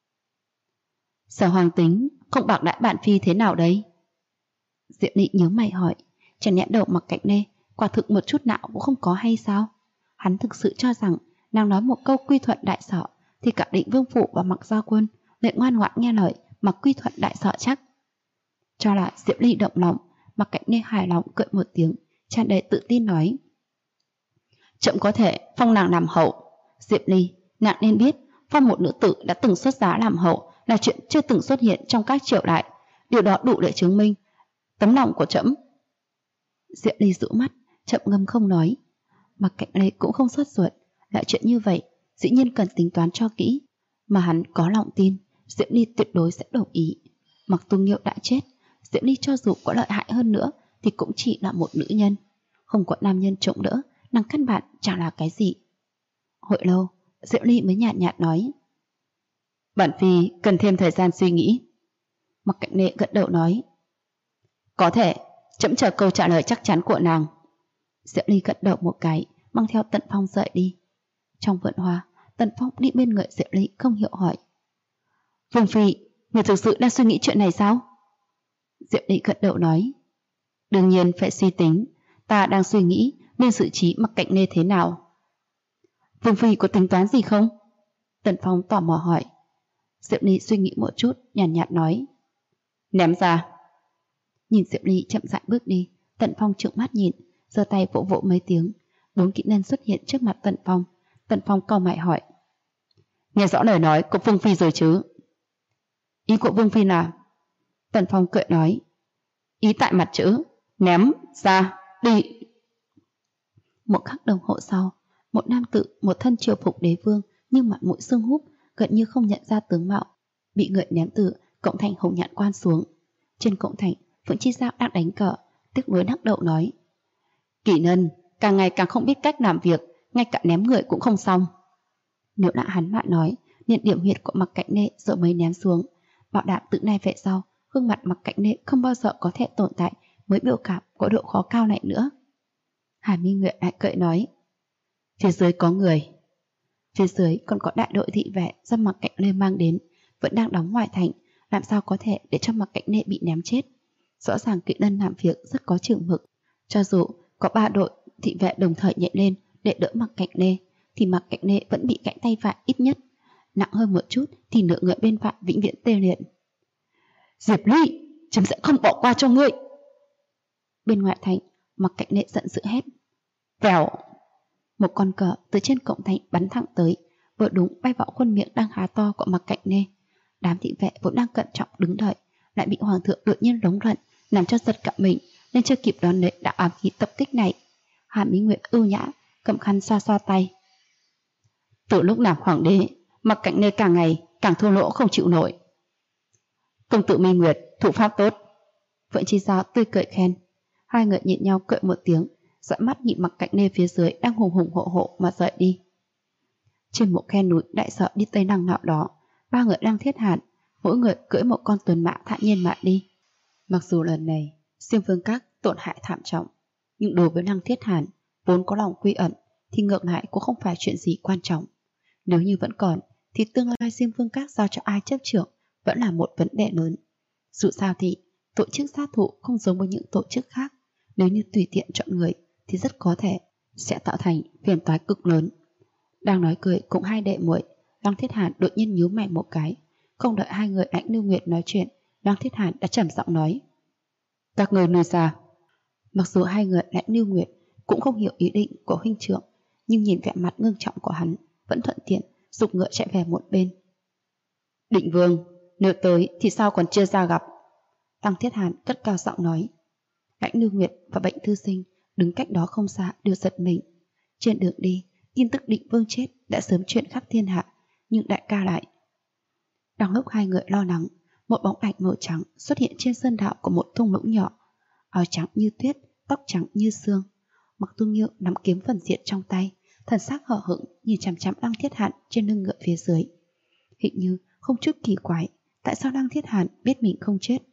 Sở Hoàng tính không bạc đãi bạn phi thế nào đây? Diệp Ly nhớ mày hỏi, chẳng nhẽ đầu Mặc Cạnh Lê quả thực một chút nào cũng không có hay sao? Hắn thực sự cho rằng nàng nói một câu quy thuận đại sở thì cả Định Vương phủ và Mặc Gia Quân lại ngoan ngoãn nghe lời mà quy thuận đại sở chắc. Cho là Diệp Ly động lòng, Mặc Cạnh Lê hài lòng cười một tiếng, tràn đầy tự tin nói. Trẫm có thể phong nàng làm hậu. Diệp Ly, nàng nên biết phong một nữ tử đã từng xuất giá làm hậu là chuyện chưa từng xuất hiện trong các triều đại. Điều đó đủ để chứng minh tấm lòng của trẫm. Diệp Ly rũ mắt, chậm ngâm không nói. Mặc Cạnh Lê cũng không sốt ruột, lại chuyện như vậy dĩ nhiên cần tính toán cho kỹ, mà hắn có lòng tin Diệp Ly tuyệt đối sẽ đồng ý. Mặc Tu Nghiêu đã chết, Diệp Ly cho dù có lợi hại hơn nữa thì cũng chỉ là một nữ nhân, không có nam nhân chống đỡ, nàng căn bản chẳng là cái gì. Hồi lâu, Diệp Ly mới nhạt nhạt nói. Bản phi cần thêm thời gian suy nghĩ. Mặc Cạnh Lê gật đầu nói. Có thể, trẫm chờ câu trả lời chắc chắn của nàng. Diệp Ly gật đầu một cái, mang theo Tần Phong rời đi. Trong vườn hoa, Tần Phong đi bên người Diệp Ly không hiểu hỏi. Vương phi, người thực sự đang suy nghĩ chuyện này sao? Diệp Ly gật đầu nói. Đương nhiên phải suy tính, ta đang suy nghĩ nên xử trí Mặc Cạnh Lê thế nào. Vương phi có tính toán gì không? Tần Phong tò mò hỏi. Diệp Ly suy nghĩ một chút, nhàn nhạt nói. Ném ra. Nhìn Diệp Ly chậm rãi bước đi, Tần Phong trợn mắt nhìn, giơ tay vỗ vỗ mấy tiếng. 4 kỹ năng xuất hiện trước mặt Tần Phong. Tần Phong cau mày hỏi. Nghe rõ lời nói của Vương phi rồi chứ? Ý của Vương phi là? Tần Phong cười nói. Ý tại mặt chữ ném ra đi. Một khắc đồng hồ sau, một nam tử một thân triều phục đế vương nhưng mặt mũi sưng húp, gần như không nhận ra tướng mạo, bị người ném từ cổng thành Hồng Nhạn Quan xuống. Trên cổng thành, Phượng Chi Giao đang đánh cờ, tức nuối đắc đậu nói. Kỷ Nân càng ngày càng không biết cách làm việc, ngay cả ném người cũng không xong. Nếu đã hắn mà nói, nhận điểm huyệt của Mặc Cạnh Lê rồi mới ném xuống, bảo đảm từ nay về sau gương mặt Mặc Cạnh Lê không bao giờ có thể tồn tại với biểu cảm có độ khó cao này nữa. Hà Minh Nguyệt lại cười nói. Phía dưới có người. Phía dưới còn có đại đội thị vệ do Mặc Cạnh Lê mang đến, vẫn đang đóng ngoài thành, làm sao có thể để cho Mặc Cạnh Lê bị ném chết. Rõ ràng Kỵ Lân làm việc rất có chừng mực. Cho dù có 3 đội thị vệ đồng thời nhảy lên để đỡ Mặc Cạnh Lê, thì Mặc Cạnh Lê vẫn bị gãy tay phải ít nhất. Nặng hơn một chút thì nửa người bên phải vĩnh viễn tê liệt. Diệp Ly, chấm sẽ không bỏ qua cho ngươi. Bên ngoài thành, Mặc Cạnh Lê giận dữ hét. Vèo. Một con cờ từ trên cổng thành bắn thẳng tới, vừa đúng bay vào khuôn miệng đang há to của Mặc Cạnh Lê. Đám thị vệ vốn đang cẩn trọng đứng đợi, lại bị hoàng thượng đột nhiên lống lận, làm cho giật cả mình, nên chưa kịp đón lấy đã ám khí tập kích này. Hà Minh Nguyệt ưu nhã cầm khăn xoa xoa tay. Từ lúc làm hoàng đế, Mặc Cạnh Lê càng ngày càng thua lỗ không chịu nổi. Công tử Minh Nguyệt thủ pháp tốt. Phượng Chi Giao tươi cười khen. Hai người nhìn nhau cười một tiếng, dõi mắt nhìn Mặc Cạnh Lê phía dưới đang hùng hùng hộ hộ mà rời đi. Trên một khe núi đại sở đi Tây Năng nào đó, 3 người đang thiết hàn, mỗi người cưỡi một con tuần mã thản nhiên mà đi. Mặc dù lần này Xiêm Vương Các tổn hại thảm trọng, nhưng đối với Lăng Thiết Hàn vốn có lòng quy ẩn thì ngược lại cũng không phải chuyện gì quan trọng. Nếu như vẫn còn thì tương lai Xiêm Vương Các giao cho ai chấp trưởng vẫn là một vấn đề lớn. Dù sao thì tổ chức sát thủ không giống với những tổ chức khác, nếu như tùy tiện chọn người thì rất có thể sẽ tạo thành phiền toái cực lớn. Đang nói cười cùng hai đệ muội, Lăng Thiết Hàn đột nhiên nhíu mày một cái. Không đợi hai người Lãnh Lưu Nguyệt nói chuyện, Lăng Thiết Hàn đã trầm giọng nói. Các người nơi xa. Mặc dù hai người Lãnh Lưu Nguyệt cũng không hiểu ý định của huynh trưởng, nhưng nhìn vẻ mặt ngưng trọng của hắn vẫn thuận tiện giục ngựa chạy về một bên. Định Vương, nếu tới thì sao còn chưa ra gặp? Lăng Thiết Hàn cất cao giọng nói. Lãnh Lưu Nguyệt và Bệnh Thư Sinh đứng cách đó không xa đều giật mình. Trên đường đi, tin tức Định Vương chết đã sớm truyền khắp thiên hạ, nhưng đại ca lại. Đang lúc hai người lo lắng, một bóng ảnh màu trắng xuất hiện trên sơn đạo của một thung lũng nhỏ. áo trắng như tuyết, tóc trắng như sương. Mặc Tu Nghiêu nắm kiếm phần diệt trong tay, thần sắc hờ hững nhìn chằm chằm Lăng Thiết Hàn trên lưng ngựa phía dưới. Hình như không chút kỳ quái, tại sao Lăng Thiết Hàn biết mình không chết.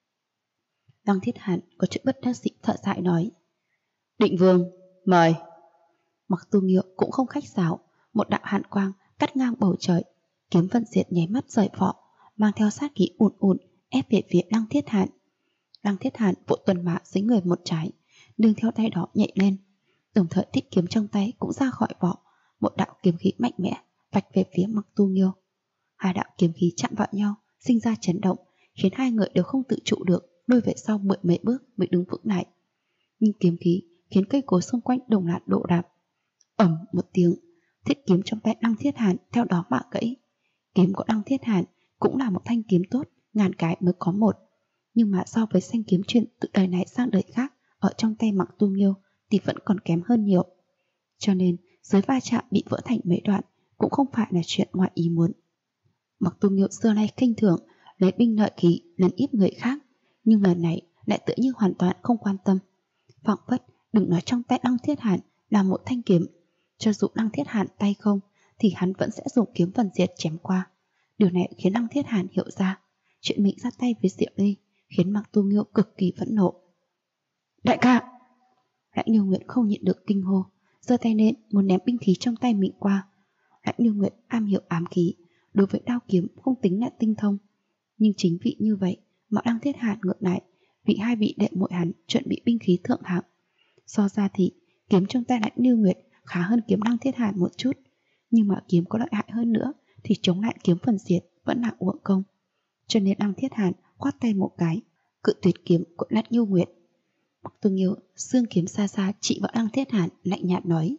Lăng Thiết Hàn có chút bất đắc dĩ thở dài nói: Định Vương, mời. Mặc Tu Nghiêu cũng không khách sáo, một đạo hàn quang cắt ngang bầu trời, kiếm vận diệt nháy mắt rời vỏ, mang theo sát khí ùn ùn ép về phía Lăng Thiết Hàn. Lăng Thiết Hàn vỗ tuần mã dưới người một trái, nương theo tay đó nhảy lên, đồng thời thích kiếm trong tay cũng ra khỏi vỏ, một đạo kiếm khí mạnh mẽ vạch về phía Mặc Tu Nghiêu. Hai đạo kiếm khí chạm vào nhau, sinh ra chấn động, khiến hai người đều không tự trụ được, lùi về sau mười mấy bước mới đứng vững lại. Nhưng kiếm khí khiến cây cối xung quanh đồng loạt đổ đạp. Ầm một tiếng, thiết kiếm trong tay Lăng Thiết Hàn theo đó mà gãy. Kiếm của Lăng Thiết Hàn cũng là một thanh kiếm tốt, ngàn cái mới có một, nhưng mà so với thanh kiếm truyền từ đời này sang đời khác ở trong tay Mặc Tu Nghiêu thì vẫn còn kém hơn nhiều. Cho nên dưới va chạm bị vỡ thành mấy đoạn cũng không phải là chuyện ngoài ý muốn. Mặc Tu Nghiêu xưa nay khinh thường lấy binh lợi khí lấn ép người khác, nhưng lần này lại tự như hoàn toàn không quan tâm. Phảng phất đừng nói trong tay Lăng Thiết Hàn là một thanh kiếm, cho dù Lăng Thiết Hàn tay không thì hắn vẫn sẽ dùng kiếm phần diệt chém qua. Điều này khiến Lăng Thiết Hàn hiểu ra chuyện mình ra tay với Diệp Ly khiến Mặc Tu Nghiêu cực kỳ phẫn nộ. Đại ca! Lãnh Như Nguyệt không nhịn được kinh hô, giơ tay lên muốn ném binh khí trong tay mình qua. Lãnh Như Nguyệt am hiểu ám khí, đối với đao kiếm không tính là tinh thông, nhưng chính vì như vậy mà Lăng Thiết Hàn ngược lại vì hai vị đệ muội hắn chuẩn bị binh khí thượng hạng. So ra thì kiếm trong tay Lãnh Như Nguyệt khá hơn kiếm Lăng Thiết Hàn một chút, nhưng mà kiếm có lợi hại hơn nữa thì chống lại kiếm phần diệt vẫn là uổng công. Cho nên Lăng Thiết Hàn khoát tay một cái, cự tuyệt kiếm của Lãnh Như Nguyệt. Mặc Tu Nghiêu xương kiếm xa xa chỉ vào Lăng Thiết Hàn, lạnh nhạt nói: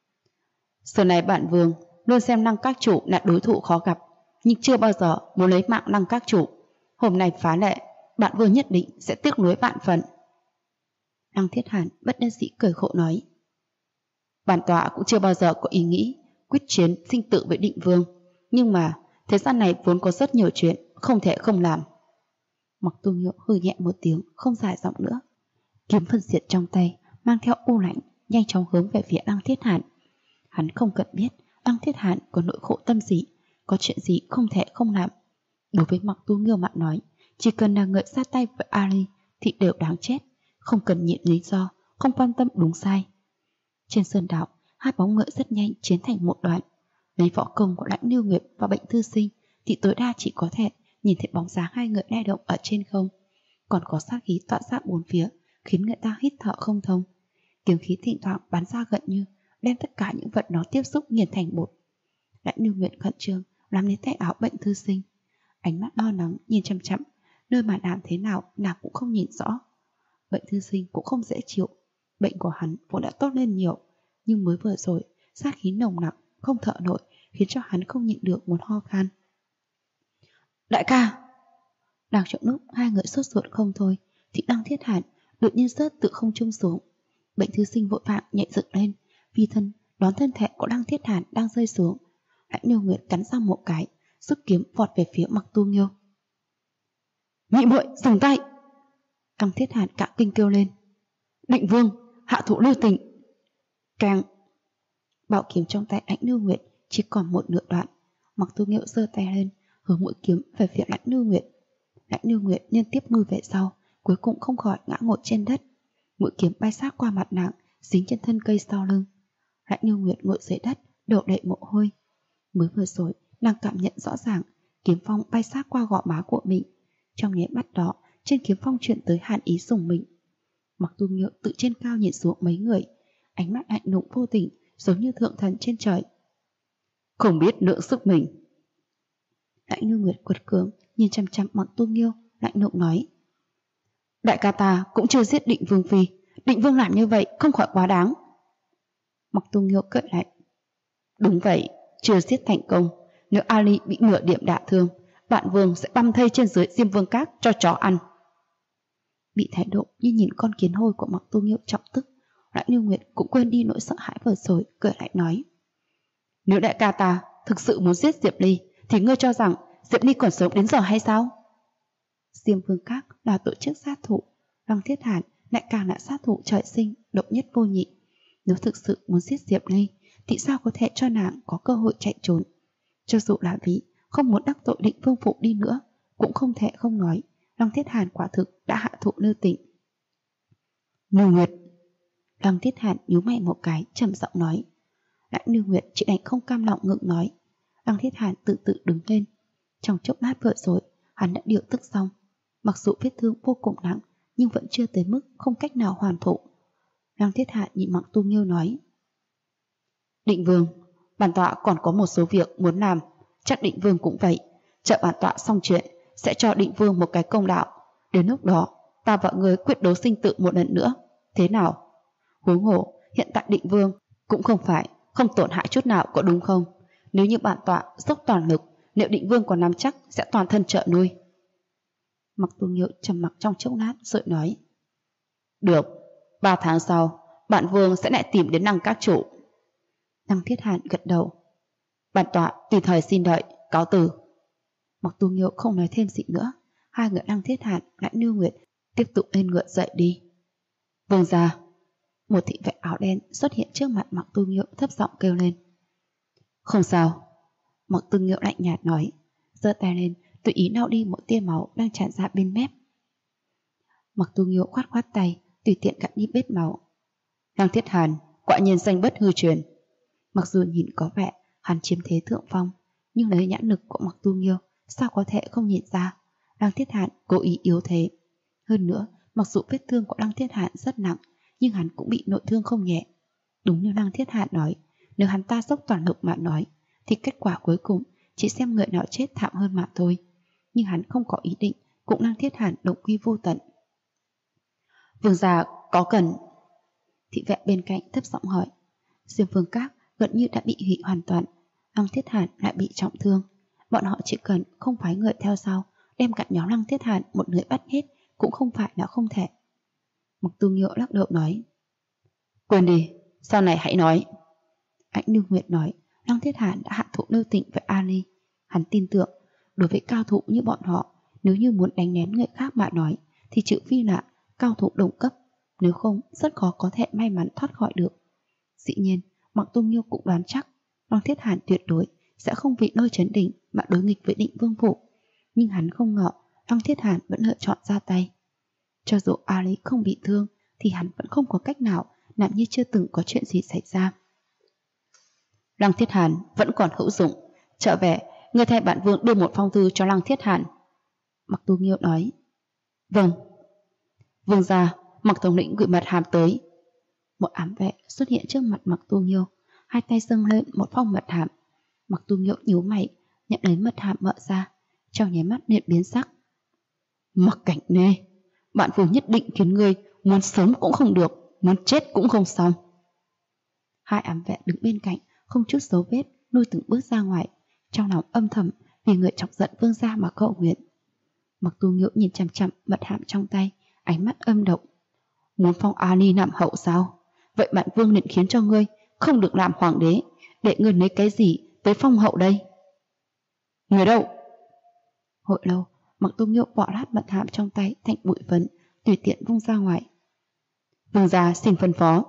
Xưa này bản vương luôn xem Lăng các chủ là đối thủ khó gặp, nhưng chưa bao giờ muốn lấy mạng Lăng các chủ. Hôm nay phá lệ, bản vương nhất định sẽ tiếc nuối vạn phần. Lăng Thiết Hàn bất đắc dĩ cười khổ nói: Bản tọa cũng chưa bao giờ có ý nghĩ quyết chiến sinh tử với Định Vương, nhưng mà thế gian này vốn có rất nhiều chuyện không thể không làm. Mặc Tu Nghiêu hừ nhẹ một tiếng, không dài giọng nữa. Kiếm phần diệt trong tay mang theo u lạnh nhanh chóng hướng về phía Lăng Thiết Hàn. Hắn không cần biết Lăng Thiết Hàn có nỗi khổ tâm gì, có chuyện gì không thể không làm. Đối với Mặc Tu Nghiêu mà nói, chỉ cần là người ra tay với Ali thì đều đáng chết, không cần nhịn lý do, không quan tâm đúng sai. Trên sơn đạo, hai bóng ngựa rất nhanh chiến thành một đoạn. Lấy võ công của Lãnh Như Nguyệt và Bệnh Thư Sinh thì tối đa chỉ có thể nhìn thấy bóng dáng hai người lay động ở trên không, còn có sát khí tỏa ra bốn phía khiến người ta hít thở không thông. Kiếm khí thỉnh thoảng bắn ra gần như đem tất cả những vật nó tiếp xúc nghiền thành bột. Lãnh Như Nguyệt khẩn trương nắm lấy tay áo Bệnh Thư Sinh, ánh mắt lo lắng nhìn chăm chăm nơi mà làm thế nào nàng cũng không nhìn rõ. Bệnh Thư Sinh cũng không dễ chịu, bệnh của hắn vốn đã tốt lên nhiều, nhưng mới vừa rồi sát khí nồng nặc không thở nổi khiến cho hắn không nhịn được muốn ho khan. Đại ca! Đang trong lúc hai người sốt ruột không thôi thì Lăng Thiết Hàn đột nhiên rớt từ không trung xuống. Bệnh Thư Sinh vội vàng nhảy dựng lên, phi thân đón thân thể của Lăng Thiết Hàn đang rơi xuống. Lãnh Như Nguyệt cắn răng một cái, rút kiếm vọt về phía Mặc Tu Nghiêu. Nhị muội dừng tay! Lăng Thiết Hàn cả kinh kêu lên. Định Vương, hạ thủ lưu tình! Càng! Bảo kiếm trong tay Lãnh Như Nguyệt chỉ còn một nửa đoạn. Mặc Tu Nghiêu giơ tay lên, hướng mũi kiếm về phía Lãnh Như Nguyệt. Lãnh Như Nguyệt liên tiếp lui về sau, cuối cùng không khỏi ngã ngồi trên đất. Mũi kiếm bay sát qua mặt nàng, dính trên thân cây sau lưng. Lãnh Như Nguyệt ngồi dưới đất, đổ đầy mồ hôi. Mới vừa rồi, nàng cảm nhận rõ ràng kiếm phong bay sát qua gò má của mình. Trong nháy mắt đó, trên kiếm phong truyền tới hàn ý sùng mình. Mặc Tu Nghiêu tự trên cao nhìn xuống mấy người, ánh mắt lạnh lùng vô tình, giống như thượng thần trên trời. Không biết lượng sức mình. Lãnh Như Nguyệt quật cường nhìn chăm chăm Mặc Tu Nghiêu, lạnh lùng nói: Đại ca ta cũng chưa giết Định Vương phi, Định Vương làm như vậy không khỏi quá đáng. Mặc Tu Nghiêu cười lạnh: Đúng vậy, chưa giết thành công. Nếu Ali bị nửa điểm đả thương, bạn vương sẽ băm thây trên dưới Diêm Vương Các cho chó ăn. Bị thái độ như nhìn con kiến hôi của Mặc Tu Nghiêu chọc tức, Lãnh Như Nguyệt cũng quên đi nỗi sợ hãi vừa rồi, cười lại nói: Nếu đại ca ta thực sự muốn giết Diệp Ly thì ngươi cho rằng Diệp Ly còn sống đến giờ hay sao? Diêm Vương Các là tổ chức sát thủ, Lăng Thiết Hàn lại càng là sát thủ trời sinh, độc nhất vô nhị. Nếu thực sự muốn giết Diệp Ly thì sao có thể cho nàng có cơ hội chạy trốn. Cho dù là vì không muốn đắc tội Định Vương Phủ đi nữa, cũng không thể không nói Lăng Thiết Hàn quả thực đã hạ thủ lưu tình. Nưu Nguyệt. Lăng Thiết Hàn nhíu mày một cái, trầm giọng nói. Đại Nưu Nguyệt chỉ đành không cam lòng ngượng nói. Lăng Thiết Hàn tự tự đứng lên. Trong chốc lát vừa rồi, hắn đã điều tức xong. Mặc dù vết thương vô cùng nặng, nhưng vẫn chưa tới mức không cách nào hoàn thụ. Lăng Thiết Hàn nhìn Mạc Tu Nghiêu nói. Định Vương, bản tọa còn có một số việc muốn làm, chắc Định Vương cũng vậy. Chờ bản tọa xong chuyện, sẽ cho Định Vương một cái công đạo. Đến lúc đó, ta và người quyết đấu sinh tử một lần nữa. Thế nào? Huống hồ, hiện tại Định Vương cũng không phải không tổn hại chút nào, có đúng không? Nếu như bản tọa dốc toàn lực, liệu Định Vương còn nắm chắc sẽ toàn thân trợ nuôi? Mạc Tu Nghiêu trầm mặc trong chốc lát rồi nói. Được, 3 tháng sau, bản vương sẽ lại tìm đến Lăng các chủ. Lăng Thiết Hàn gật đầu. Bản tọa tùy thời xin đợi, cáo từ. Mạc Tu Nghiêu không nói thêm gì nữa. Hai người Lăng Thiết Hàn lại Nưu Nguyệt tiếp tục lên ngựa dậy đi. Vương gia. Một thị vệ áo đen xuất hiện trước mặt Mạc Tu Nghiêu, thấp giọng kêu lên. Không sao. Mạc Tu Nghiêu lạnh nhạt nói, giơ tay lên tùy ý lau đi một tia máu đang tràn ra bên mép. Mạc Tu Nghiêu khoát khoát tay, tùy tiện gạt đi vết máu. Lăng Thiết Hàn quả nhiên danh bất hư truyền. Mặc dù nhìn có vẻ hắn chiếm thế thượng phong, nhưng lấy nhãn lực của Mạc Tu Nghiêu sao có thể không nhìn ra Lăng Thiết Hàn cố ý yếu thế. Hơn nữa, mặc dù vết thương của Lăng Thiết Hàn rất nặng, nhưng hắn cũng bị nội thương không nhẹ. Đúng như Lăng Thiết Hàn nói, nếu hắn ta dốc toàn lực mà nói, thì kết quả cuối cùng chỉ xem người nào chết thảm hơn mà thôi. Nhưng hắn không có ý định cùng Lăng Thiết Hàn đồng quy vô tận. Vương gia có cần? Thị vệ bên cạnh thấp giọng hỏi. Diêm Vương Các gần như đã bị hủy hoàn toàn, Lăng Thiết Hàn lại bị trọng thương. Bọn họ chỉ cần không phái người theo sau, đem cả nhóm Lăng Thiết Hàn một người bắt hết cũng không phải là không thể. Mạc Tu Nghiêu lắc đầu nói. Quên đi, sau này hãy nói. Ánh Nưu Nguyệt nói, Lăng Thiết Hàn đã hạ thủ lưu tình với Ali. Hắn tin tưởng, đối với cao thủ như bọn họ, nếu như muốn đánh nén người khác mà nói, thì trừ phi là cao thủ đồng cấp, nếu không rất khó có thể may mắn thoát khỏi được. Dĩ nhiên, Mạc Tu Nghiêu cũng đoán chắc Lăng Thiết Hàn tuyệt đối sẽ không vì Lôi Chấn Đỉnh mà đối nghịch với Định Vương Phủ, nhưng hắn không ngờ Lăng Thiết Hàn vẫn lựa chọn ra tay. Cho dù Ali không bị thương thì hắn vẫn không có cách nào làm như chưa từng có chuyện gì xảy ra. Lăng Thiết Hàn vẫn còn hữu dụng. Trở về, người thay bản vương đưa một phong thư cho Lăng Thiết Hàn. Mạc Tu Nghiêu nói. Vâng. Vương gia, Mạc thống lĩnh gửi mật hàm tới. Một ám vệ xuất hiện trước mặt Mạc Tu Nghiêu, hai tay dâng lên một phong mật hàm. Mạc Tu Nghiêu nhíu mày, nhận lấy mật hàm mở ra, trong nháy mắt liền biến sắc. Mạc Cảnh Nê, bản vương nhất định khiến ngươi muốn sống cũng không được, muốn chết cũng không xong. Hai ám vệ đứng bên cạnh không chút dấu vết lui từng bước ra ngoài, trong lòng âm thầm vì người chọc giận vương gia mà cầu nguyện. Mạc Tu Nghiêu nhìn chằm chằm mật hàm trong tay, ánh mắt âm độc. Muốn phong Ali làm hậu sao? Vậy bản vương nên khiến cho ngươi không được làm hoàng đế, để ngươi lấy cái gì tới phong hậu đây? Người đâu? Hồi lâu, Mạc Tu Nghiêu bỏ lát mật hàm trong tay thành bụi phấn, tùy tiện vung ra ngoài. Vương gia xin phân phó.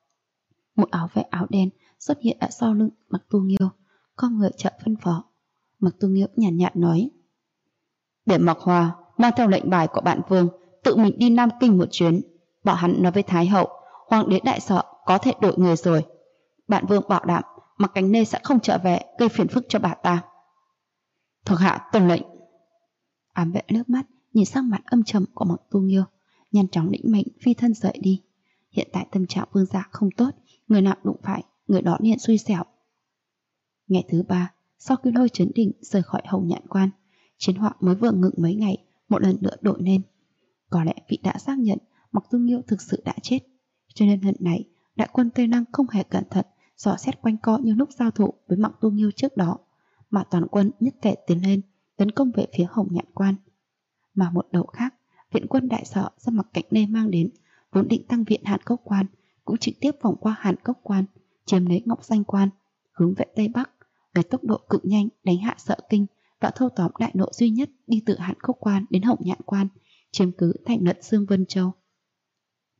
Một áo vệ áo đen xuất hiện ở sau lưng Mạc Tu Nghiêu, con người chợt phân phó. Mạc Tu Nghiêu nhàn nhạt nói. Để Mạc Hoa mang theo lệnh bài của bản vương tự mình đi Nam Kinh một chuyến, bảo hắn nói với Thái hậu, hoàng đế đại sợ có thể đổi người rồi. Bản vương bảo đảm Mạc Cảnh Nê sẽ không trở về gây phiền phức cho bà ta. Thuộc hạ tuân lệnh. Ám vệ nước mắt nhìn sang mặt âm trầm của Mạc Tu Nghiêu, nhanh chóng lĩnh mệnh phi thân rời đi. Hiện tại tâm trạng vương gia không tốt, người nào đụng phải người đó liền xui xẻo. Ngày thứ 3, sau khi Lôi Chấn Đỉnh rời khỏi Hồng Nhạn Quan, chiến họa mới vừa ngừng mấy ngày, một lần nữa đội lên. Có lẽ vị đã xác nhận Mạc Tu Nghiêu thực sự đã chết, cho nên lần này đại quân Tây Lăng không hề cẩn thận dò xét quanh co như lúc giao thủ với Mạc Tu Nghiêu trước đó, mà toàn quân nhất tề tiến lên tấn công về phía Hồng Nhạn Quan. Mà một đầu khác, viện quân đại sợ do Mạc Cảnh Nê mang đến, vốn định tăng viện Hàn Cốc Quan, cũng trực tiếp vòng qua Hàn Cốc Quan, chiếm lấy Ngọc Danh Quan, hướng về Tây Bắc, với tốc độ cực nhanh đánh hạ Sợ Kinh và thâu tóm đại lộ duy nhất đi từ Hàn Cốc Quan đến Hồng Nhạn Quan, chiếm cứ thành lận Dương Vân Châu.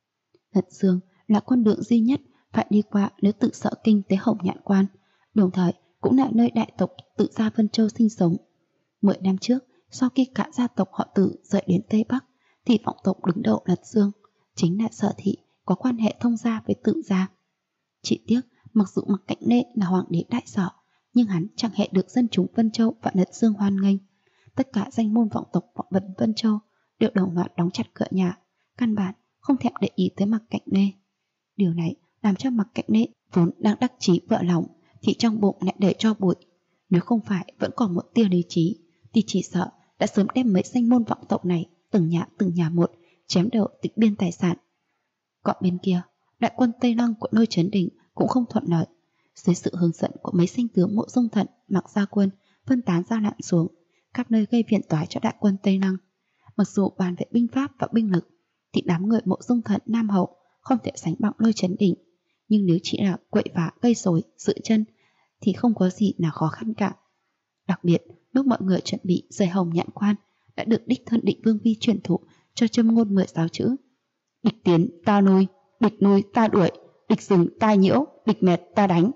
Lật Dương là con đường duy nhất phải đi qua nếu tự Sợ Kinh tới Hồng Nhạn Quan, đồng thời cũng là nơi đại tộc Tự Gia Vân Châu sinh sống. 10 năm trước, sau khi cả gia tộc họ Tự rời đến Tây Bắc, thì vọng tộc đứng đầu Lật Dương chính là Sở Thị, có quan hệ thông gia với Tự gia. Chỉ tiếc, mặc dù Mặc Cạnh Nê là hoàng đế đại Sở, nhưng hắn chẳng hề được dân chúng Vân Châu và Lật Dương hoan nghênh. Tất cả danh môn vọng tộc Vân Châu đều đồng loạt đóng chặt cửa nhà, căn bản không thèm để ý tới Mặc Cạnh Nê. Điều này làm cho Mặc Cạnh Nê vốn đang đắc chí vợ lòng thì trong bụng lại để cho bụi. Nếu không phải vẫn còn một tia lý trí thì chỉ sợ đã sớm đem mấy danh môn vọng tộc này từng nhà một chém đầu tịch biên tài sản. Còn bên kia, đại quân Tây Lăng của Lôi Chấn Đình cũng không thuận lợi. Dưới sự hướng dẫn của mấy danh tướng Mộ Dung Thận, Mặc Gia Quân phân tán ra lặn xuống các nơi gây phiền toái cho đại quân Tây Lăng. Mặc dù bàn về binh pháp và binh lực thì đám người Mộ Dung Thận Nam Hậu không thể sánh bằng Lôi Chấn Đình, nhưng nếu chỉ là quậy phá gây rối giữ chân thì không có gì là khó khăn cả. Đặc biệt lúc mọi người chuẩn bị rời Hồng Nhạn Quan đã được đích thân Định Vương Vi truyền thụ cho châm ngôn 16 chữ: địch tiến ta nuôi, địch nuôi ta đuổi, địch dừng ta nhiễu, địch mệt ta đánh.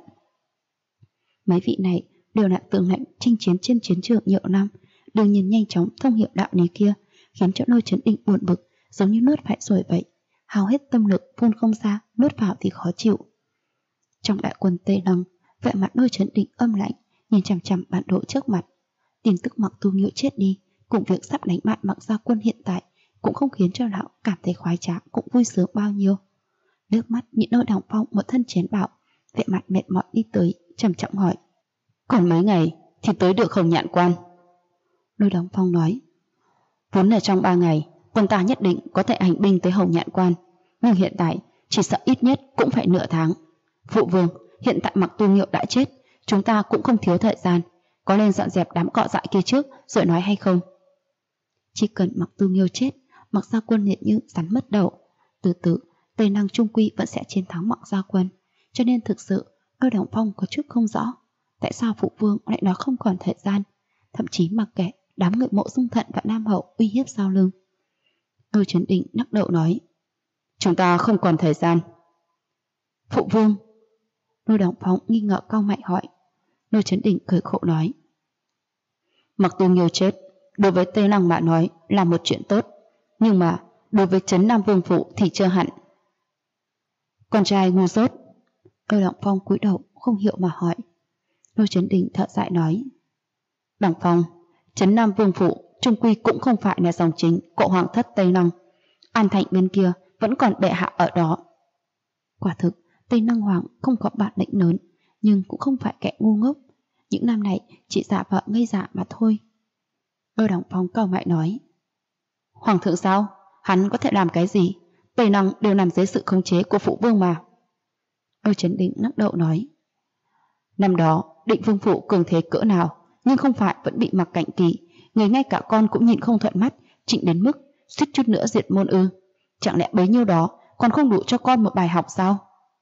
Mấy vị này đều là tướng lãnh chinh chiến trên chiến trường nhiều năm, đương nhiên nhanh chóng thông hiểu đạo lý kia, khiến cho Lôi Chấn Đình buồn bực giống như nuốt phải rồi vậy, hao hết tâm lực phun không ra, nuốt vào thì khó chịu. Trong đại quân Tây Lăng, vẻ mặt Lôi Chấn Đình âm lạnh, nhìn chằm chằm bản đồ trước mặt. Tin tức Mặc Tu Nghiêu chết đi cùng việc sắp đánh bại Mặc Gia Quân hiện tại cũng không khiến cho lão cảm thấy khoái trá cũng vui sướng bao nhiêu. Nước mắt nhìn Lôi Đằng Phong một thân chiến bạo, vẻ mặt mệt mỏi đi tới, trầm trọng hỏi: còn mấy ngày thì tới được Hồng Nhạn Quan? Lôi Đằng Phong nói: vốn là trong 3 ngày quân ta nhất định có thể hành binh tới Hồng Nhạn Quan, nhưng hiện tại chỉ sợ ít nhất cũng phải nửa tháng. Phụ vương, hiện tại Mặc Tu Nghiêu đã chết, chúng ta cũng không thiếu thời gian, có nên dọn dẹp đám cọ dại kia trước rồi nói hay không? Chỉ cần Mặc Tu Nghiêu chết, Mặc Gia Quân liệt như rắn mất đầu. Từ từ, Tây Lăng trung quy vẫn sẽ chiến thắng Mặc Gia Quân, cho nên thực sự Lôi Đằng Phong có chút không rõ tại sao phụ vương lại nói không còn thời gian, thậm chí mặc kệ đám người Mộ Dung Thận và Nam Hậu uy hiếp sau lưng. Lôi Chấn Đình lắc đầu nói: chúng ta không còn thời gian. Phụ vương. Lôi Đằng Phong nghi ngờ cau mày hỏi. Lôi Chấn Đình cười khổ nói: Mặc Tu Nghiêu chết đối với Tây Lăng mà nói là một chuyện tốt, nhưng mà đối với Trấn Nam Vương Phủ thì chưa hẳn. Con trai ngu dốt. Lôi Đằng Phong cúi đầu không hiểu mà hỏi. Lôi Chấn Đình thở dài nói: Đằng Phong, Trấn Nam Vương Phủ trung quy cũng không phải là dòng chính của Hoàng thất Tây Lăng. An Thành bên kia vẫn còn bệ hạ ở đó. Quả thực Tây Lăng Hoàng không có bản lĩnh lớn, nhưng cũng không phải kẻ ngu ngốc. Những năm này chỉ giả vợ ngây dạ mà thôi. Lôi Đằng Phong cau mày nói: Hoàng thượng sao? Hắn có thể làm cái gì? Tây Lăng đều nằm dưới sự khống chế của phụ vương mà. Lôi Chấn Đình lắc đầu nói: năm đó Định Vương Phủ cường thế cỡ nào, nhưng không phải vẫn bị Mặc Cảnh Kỳ, người ngay cả con cũng nhìn không thuận mắt, trịnh đến mức suýt chút nữa diệt môn ư? Chẳng lẽ bấy nhiêu đó còn không đủ cho con một bài học sao?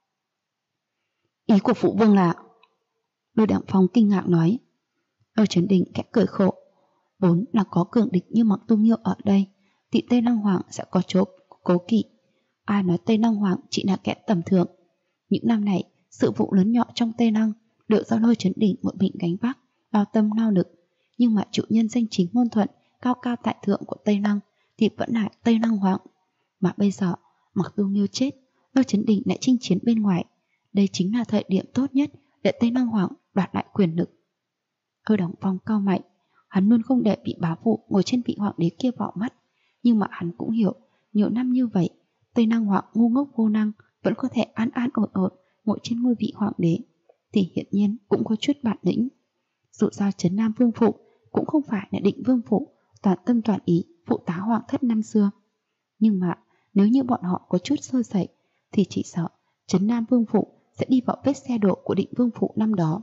Ý của phụ vương là... Lôi Đằng Phong kinh ngạc nói. Lôi Chấn Đình khẽ cười khổ. Vốn là có cường địch như Mặc Tu Nghiêu ở đây thì Tây Lăng Hoàng sẽ có chỗ cố kỵ. Ai nói Tây Lăng Hoàng chỉ là kẻ tầm thường? Những năm này sự vụ lớn nhỏ trong Tây Lăng đều do Lôi Chấn Đình một mình gánh vác, lao tâm lao lực. Nhưng mà chủ nhân danh chính ngôn thuận, cao cao tại thượng của Tây Lăng thì vẫn là Tây Lăng Hoàng. Mà bây giờ Mặc Tu Nghiêu chết, Lôi Chấn Đình lại chinh chiến bên ngoài. Đây chính là thời điểm tốt nhất để Tây Lăng Hoàng đoạt lại quyền lực. Lôi Đằng Phong cau mày. Hắn luôn không để bị bá phụ ngồi trên vị hoàng đế kia vào mắt, nhưng mà hắn cũng hiểu nhiều năm như vậy Tây Lăng Hoàng ngu ngốc vô năng vẫn có thể an an ổn ổn ngồi trên ngôi vị hoàng đế, thì hiển nhiên cũng có chút bản lĩnh. Dù sao Trấn Nam Vương Phủ cũng không phải là Định Vương Phủ toàn tâm toàn ý phụ tá hoàng thất năm xưa, nhưng mà nếu như bọn họ có chút sơ sẩy thì chỉ sợ Trấn Nam Vương Phủ sẽ đi vào vết xe đổ của Định Vương Phủ năm đó.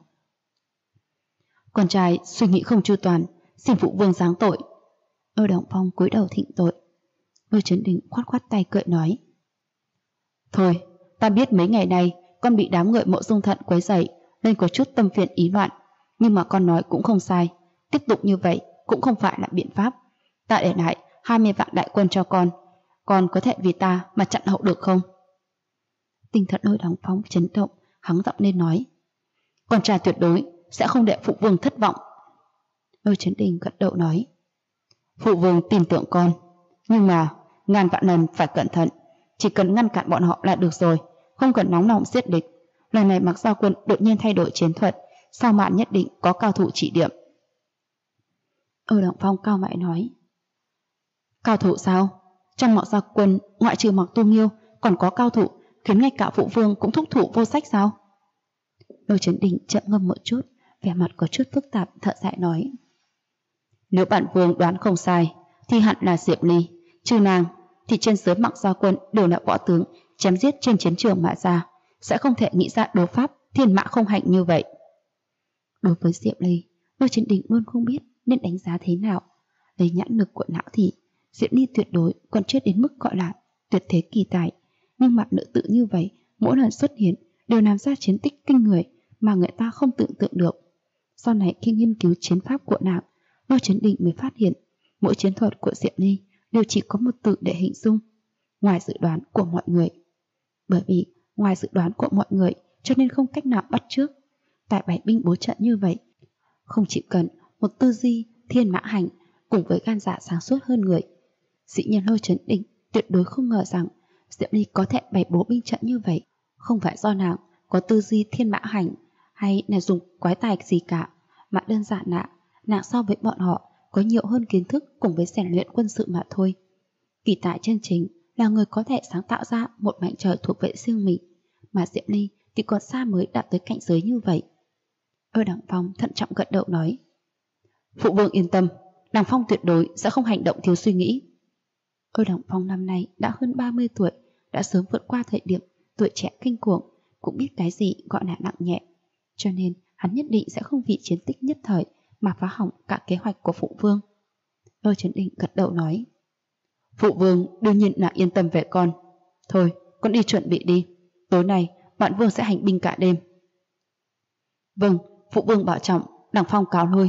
Con trai suy nghĩ không chu toàn, xin phụ vương giáng tội. Lôi Đằng Phong cúi đầu thịnh tội. Lôi Chấn Đình khoát khoát tay cười nói: Thôi, ta biết mấy ngày nay con bị đám người Mộ Dung Thận quấy rầy nên có chút tâm phiền ý loạn, nhưng mà con nói cũng không sai, tiếp tục như vậy cũng không phải là biện pháp. Ta để lại 20 vạn đại quân cho con có thể vì ta mà chặn hậu được không? Tinh thần Lôi Đằng Phong chấn động, hắng giọng lên nói: con trai tuyệt đối sẽ không để phụ vương thất vọng. Lôi Chấn Đình gật đầu nói: phụ vương tin tưởng con, nhưng mà ngàn vạn lần phải cẩn thận, chỉ cần ngăn cản bọn họ là được rồi, không cần nóng lòng giết địch. Lần này Mặc Gia Quân đột nhiên thay đổi chiến thuật, sao mạn nhất định có cao thủ chỉ điểm. Lôi Đằng Phong cao mày nói: cao thủ sao? Trong Mặc Gia Quân ngoại trừ Mặc Tu Nghiêu còn có cao thủ khiến ngay cả phụ vương cũng thúc thủ vô sách sao? Lôi Chấn Đình chậm ngâm một chút, vẻ mặt có chút phức tạp, thở dài nói: nếu bản vương đoán không sai thì hẳn là Diệp Ly, trừ nàng thì trên dưới Mặc Gia Quân đều là võ tướng chém giết trên chiến trường mà ra, sẽ không thể nghĩ ra đấu pháp thiên mã không hành như vậy. Đối với Diệp Ly, Lôi Chấn Đình luôn không biết nên đánh giá thế nào. Lấy nhãn lực của não thì Diệp Ly tuyệt đối còn chưa đến mức gọi là tuyệt thế kỳ tài, nhưng mà nữ tự như vậy mỗi lần xuất hiện đều làm ra chiến tích kinh người mà người ta không tưởng tượng được. Sau này khi nghiên cứu chiến pháp của nàng, Lôi Chấn Đình mới phát hiện mỗi chiến thuật của Diệp Ly đều chỉ có một từ để hình dung: ngoài dự đoán của mọi người. Bởi vì ngoài dự đoán của mọi người cho nên không cách nào bắt chước. Tại bày binh bố trận như vậy, không chỉ cần một tư duy thiên mã hành cùng với gan dạ sáng suốt hơn người. Dĩ nhiên Lôi Chấn Đình tuyệt đối không ngờ rằng Diệp Ly có thể bày bố binh trận như vậy không phải do nàng có tư duy thiên mã hành hay là dùng quái tài gì cả, mà đơn giản là nàng so với bọn họ có nhiều hơn kiến thức cùng với rèn luyện quân sự mà thôi. Kỳ tài chân chính là người có thể sáng tạo ra một mảnh trời thuộc về riêng mình, mà Diệp Ly thì còn xa mới đạt tới cảnh giới như vậy. Lôi Đằng Phong thận trọng gật đầu nói: phụ vương yên tâm, Đằng Phong tuyệt đối sẽ không hành động thiếu suy nghĩ. Lôi Đằng Phong năm nay đã hơn 30 tuổi, đã sớm vượt qua thời điểm tuổi trẻ kinh cuồng, cũng biết cái gì gọi là nặng nhẹ, cho nên hắn nhất định sẽ không vì chiến tích nhất thời mà phá hỏng cả kế hoạch của phụ vương. Lôi Chấn Đình gật đầu nói: phụ vương đương nhiên là yên tâm về con. Thôi, con đi chuẩn bị đi, tối nay bạn vương sẽ hành binh cả đêm. Vâng, phụ vương bảo trọng, Đằng Phong cáo lui.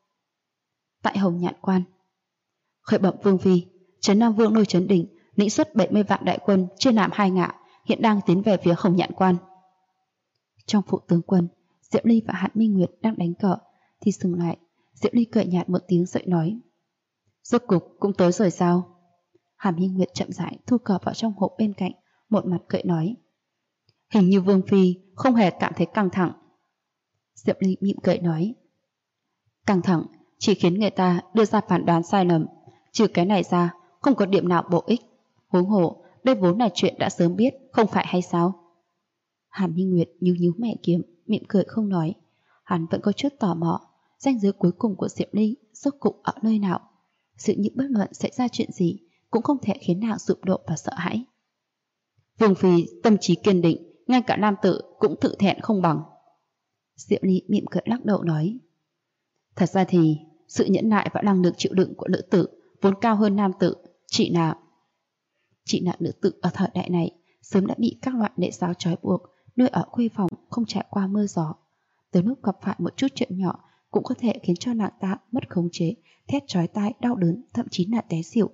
Tại Hồng Nhạn Quan, khởi bẩm vương phi, Trấn Nam Vương Lôi Chấn Đình lĩnh xuất 70 vạn đại quân chia làm 2 ngả, hiện đang tiến về phía Hồng Nhạn Quan. Trong phụ tướng quân, Diệp Ly và Hàn Minh Nguyệt đang đánh cờ thì dừng lại. Diệp Ly cười nhạt một tiếng dậy nói: rốt cục cũng tới rồi sao? Hàn Minh Nguyệt chậm rãi thu cờ vào trong hộp bên cạnh, một mặt cười nói: hình như vương phi không hề cảm thấy căng thẳng. Diệp Ly mỉm cười nói: căng thẳng chỉ khiến người ta đưa ra phán đoán sai lầm, trừ cái này ra không có điểm nào bổ ích. Huống hồ đây vốn là chuyện đã sớm biết, không phải hay sao? Hàn Minh Nguyệt nhíu nhíu mày kiếm, mỉm cười không nói. Hắn vẫn có chút tò mò, ranh giới cuối cùng của Diệp Ly rốt cục ở nơi nào. Sự những bất luận xảy ra chuyện gì cũng không thể khiến nàng sụp đổ và sợ hãi. Vương phi tâm trí kiên định, ngay cả nam tử cũng tự thẹn không bằng. Diệp Ly mỉm cười lắc đầu nói: thật ra thì sự nhẫn nại và năng lực chịu đựng của nữ tử vốn cao hơn nam tử. Chị là nữ tử ở thời đại này sớm đã bị các loại lễ giáo trói buộc, nuôi ở khuê phòng không trải qua mưa gió. Tới lúc gặp phải một chút chuyện nhỏ cũng có thể khiến cho nàng ta mất khống chế, thét chói tai đau đớn, thậm chí là té xỉu.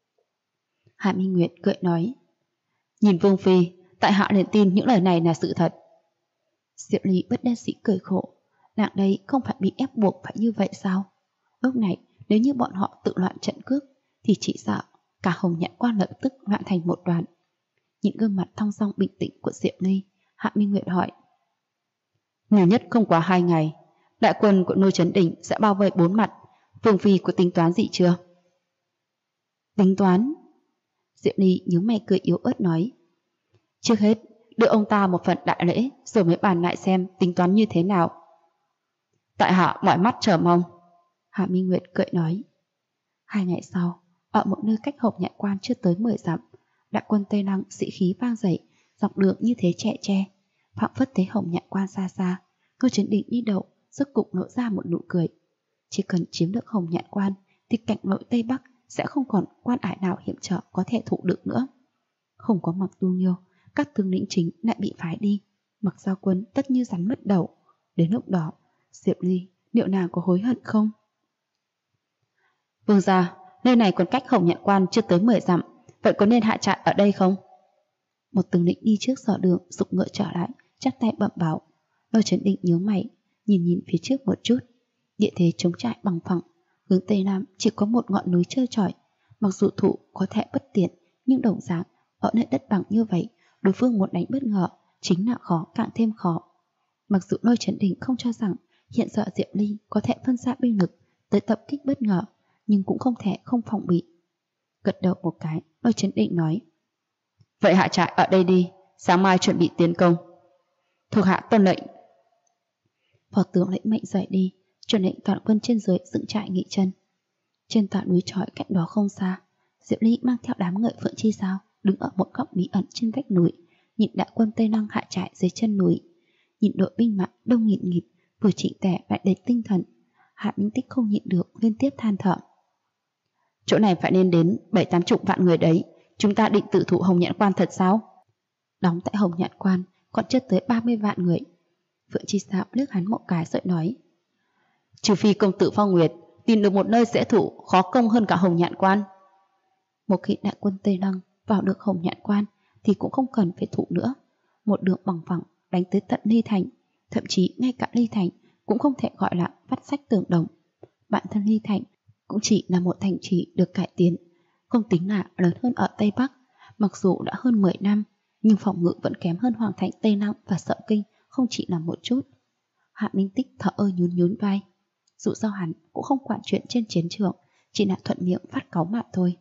Hạ Minh Nguyệt cười nói: nhìn vương phi, tại hạ liền tin những lời này là sự thật. Diệp Ly bất đắc dĩ cười khổ, nàng đây không phải bị ép buộc phải như vậy sao? Lúc này nếu như bọn họ tự loạn trận cước thì chỉ sợ cả Hồng Nhạn Quan lập tức loạn thành một đoàn. Những gương mặt thong dong bình tĩnh của Diệp Ly, Hạ Minh Nguyệt hỏi: nhiều nhất không quá 2 ngày, đại quân của Lôi Chấn Đình sẽ bao vây 4 mặt, vương phi có tính toán gì chưa? Tính toán? Diệp Ly nhíu mày cười yếu ớt nói: trước hết đưa ông ta một phần đại lễ rồi mới bàn lại xem tính toán như thế nào. Tại hạ mỏi mắt chờ mong. Hạ Minh Nguyệt cười nói. 2 ngày sau, ở một nơi cách Hồng Nhạn Quan chưa tới 10 dặm, đại quân Tây Lăng sĩ khí vang dậy, dọc đường như thế trẻ tre. Phảng phất thấy Hồng Nhạn Quan xa xa, Lôi Chấn Đình đi đậu, rốt cục nở ra một nụ cười. Chỉ cần chiếm được Hồng Nhạn Quan thì cảnh nội Tây Bắc sẽ không còn quan ải nào hiểm trở có thể thụ được nữa. Không có Mặc Tu Nghiêu, các tướng lĩnh chính lại bị phái đi, Mặc Gia Quân tất như rắn mất đầu. Đến lúc đó, Diệp Ly liệu nàng có hối hận không? Vương gia, nơi này còn cách Hồng Nhạn Quan chưa tới 10 dặm, vậy có nên hạ trại ở đây không? Một tướng lĩnh đi trước dò đường giục ngựa trở lại, chắp tay bẩm báo. Lôi Chấn Định nhướng mày, nhìn phía trước một chút. Địa thế trống trải bằng phẳng, hướng tây nam chỉ có một ngọn núi trơ trọi. Mặc dù thủ có thể bất tiện, nhưng đồng dạng ở nơi đất bằng như vậy, đối phương muốn đánh bất ngờ chính là khó càng thêm khó. Mặc dù Lôi Chấn Định không cho rằng hiện giờ Diệp Ly có thể phân ra binh lực tới tập kích bất ngờ, nhưng cũng không thể không phòng bị. Gật đầu một cái, Lôi Chấn Định nói: vậy hạ trại ở đây đi, sáng mai chuẩn bị tiến công. Thuộc hạ tuân lệnh. Phó tướng lệnh mệnh rời đi, truyền lệnh toàn quân trên dưới dựng trại nghỉ chân. Trên tòa núi chói cách đó không xa, Diệp Ly mang theo đám ngợi Phượng Chi Sao đứng ở một góc bí ẩn trên vách núi, nhìn đại quân Tây Lăng hạ trại dưới chân núi. Nhìn đội binh mã đông nghịt nghịt, vừa chỉnh tề lại đầy tinh thần, Hạ Minh Tích không nhịn được liên tiếp than thở. Chỗ này phải nên đến 7-80 vạn người đấy, chúng ta định tự thụ Hồng Nhạn Quan thật sao? Đóng tại Hồng Nhạn Quan còn chưa tới 30 vạn người. Phượng Chi Sao liếc hắn một cái rồi nói: trừ phi công tử Phong Nguyệt tìm được một nơi dễ thủ, khó công hơn cả Hồng Nhạn Quan. Một khi đại quân Tây Lăng vào được Hồng Nhạn Quan thì cũng không cần phải thủ nữa. Một đường bằng phẳng đánh tới tận Ly Thành, thậm chí ngay cả Ly Thành cũng không thể gọi là vắt sách tường đồng. Bản thân Ly Thành cũng chỉ là một thành trì được cải tiến, không tính là lớn hơn ở Tây Bắc. Mặc dù đã hơn 10 năm, nhưng phòng ngự vẫn kém hơn Hoàng thành Tây Lăng và Sợ Kinh không chỉ là một chút. Hạ Minh Tích thở ơ nhún vai. Dù sao hắn cũng không quản chuyện trên chiến trường, chỉ là thuận miệng phát cáu mà thôi.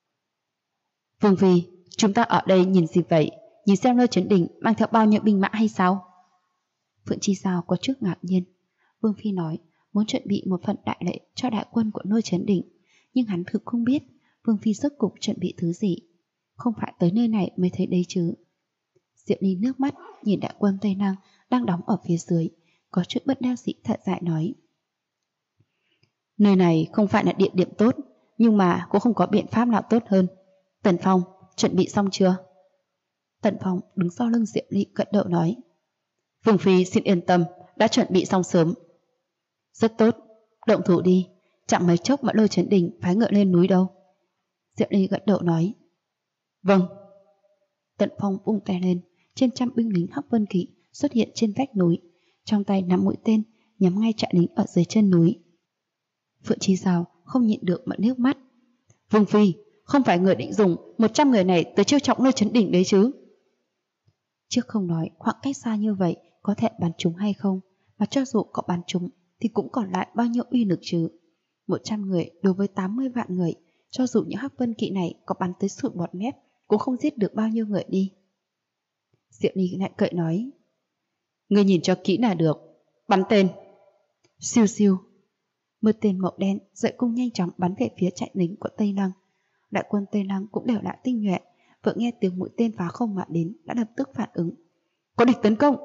Vương Phi, chúng ta ở đây nhìn gì vậy? Nhìn xem Lôi Chấn Định mang theo bao nhiêu binh mã hay sao? Phượng Chi Sao có chút ngạc nhiên. Vương Phi nói muốn chuẩn bị một phần đại lễ cho đại quân của Lôi Chấn Định, nhưng hắn thực không biết Vương Phi rốt cục chuẩn bị thứ gì. Không phải tới nơi này mới thấy đấy chứ. Diệp Ly nước mắt nhìn đại quân Tây Lăng đang đóng ở phía dưới, có chút bất đắc dĩ thở dài nói: nơi này không phải là địa điểm tốt, nhưng mà cũng không có biện pháp nào tốt hơn. Tần Phong, chuẩn bị xong chưa? Tần Phong đứng sau lưng Diệp Ly gật đầu nói: Vương Phi xin yên tâm, đã chuẩn bị xong sớm. Rất tốt, động thủ đi, chẳng mấy chốc mà Lôi Chấn Định phái ngựa lên núi đâu. Diệp Ly gật đầu nói: vâng. Tần Phong vung tay lên, trên trăm binh lính Hắc Vân Kỵ xuất hiện trên vách núi, trong tay nắm mũi tên nhắm ngay trại lính ở dưới chân núi. Phượng Chi Sao không nhịn được mà nước mắt. Vương Phi, không phải người định dùng 100 người này tới chiêu trọng Lôi Chấn Định đấy chứ? Trước không nói khoảng cách xa như vậy có thể bắn trúng hay không, mà cho dù có bắn trúng thì cũng còn lại bao nhiêu uy lực chứ? 100 người đối với 80 vạn người, cho dù những Hắc Vân Kỵ này có bắn tới sụt bọt mép cũng không giết được bao nhiêu người đi. Diệp Ly lại cậy nói: ngươi nhìn cho kỹ là được, bắn tên. Siêu siêu. Mưa tên màu đen dậy cung nhanh chóng bắn về phía trại lính của Tây Lăng. Đại quân Tây Lăng cũng đều là tinh nhuệ, vừa nghe tiếng mũi tên phá không mà đến đã lập tức phản ứng. Có địch tấn công!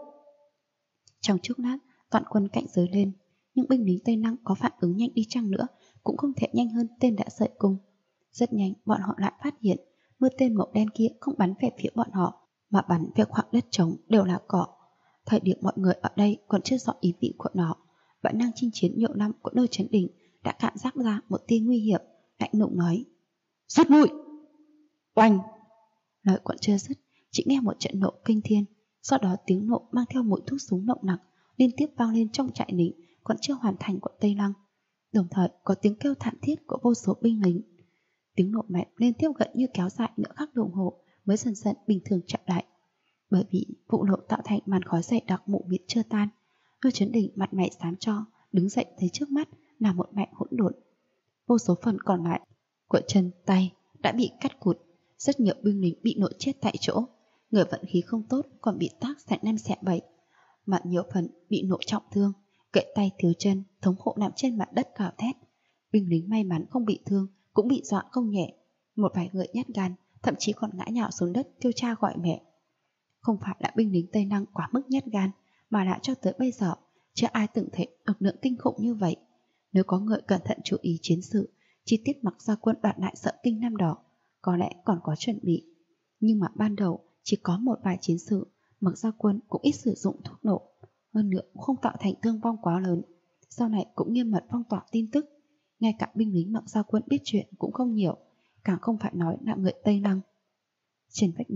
Trong chốc lát, toàn quân cạnh giới lên, nhưng binh lính Tây Lăng có phản ứng nhanh đi chăng nữa cũng không thể nhanh hơn tên đã sợi cung. Rất nhanh bọn họ lại phát hiện mưa tên màu đen kia không bắn về phía bọn họ, mà bắn về khoảng đất trống đều là cỏ. Thời điểm mọi người ở đây còn chưa rõ ý vị của nó, bản năng chinh chiến nhiều năm của Lôi Chấn Định đã cảm giác ra một tia nguy hiểm, lạnh lùng nói: rút lui! Oanh! Lời còn chưa dứt, chỉ nghe một trận nổ kinh thiên, sau đó tiếng nổ mang theo mùi thuốc súng nồng nặc liên tiếp vang lên trong trại lính còn chưa hoàn thành của Tây Lăng, đồng thời có tiếng kêu thảm thiết của vô số binh lính. Tiếng nổ mạnh liên tiếp gần như kéo dài nửa khắc đồng hồ mới dần dần bình thường trở lại. Bởi vì vụ nổ tạo thành màn khói dày đặc mù mịt chưa tan, Lôi Chấn Định mặt mày xám cho, đứng dậy thấy trước mắt là một mảnh hỗn độn. Vô số phần còn lại của chân tay đã bị cắt cụt, rất nhiều binh lính bị nổ chết tại chỗ, người vận khí không tốt còn bị tác xẻ 5 xẻ 7, mà nhiều phần bị nổ trọng thương, gãy tay thiếu chân, thống khổ nằm trên mặt đất gào thét. Binh lính may mắn không bị thương cũng bị dọa không nhẹ, một vài người nhát gan thậm chí còn ngã nhào xuống đất kêu cha gọi mẹ. Không phải là binh lính Tây Lăng quá mức nhát gan, mà đã cho tới bây giờ chưa ai từng thấy lực lượng kinh khủng như vậy. Nếu có người cẩn thận chú ý chiến sự, chi tiết mặc ra quân đoạt lại Sợ Kinh năm đó, có lẽ còn có chuẩn bị. Nhưng mà ban đầu chỉ có một vài chiến sự, mặc ra quân cũng ít sử dụng thuốc nổ, hơn nữa cũng không tạo thành thương vong quá lớn. Sau này cũng nghiêm mật phong tỏa tin tức, ngay cả binh lính mặc ra quân biết chuyện cũng không nhiều, càng không phải nói là người Tây Lăng. Trên vách núi,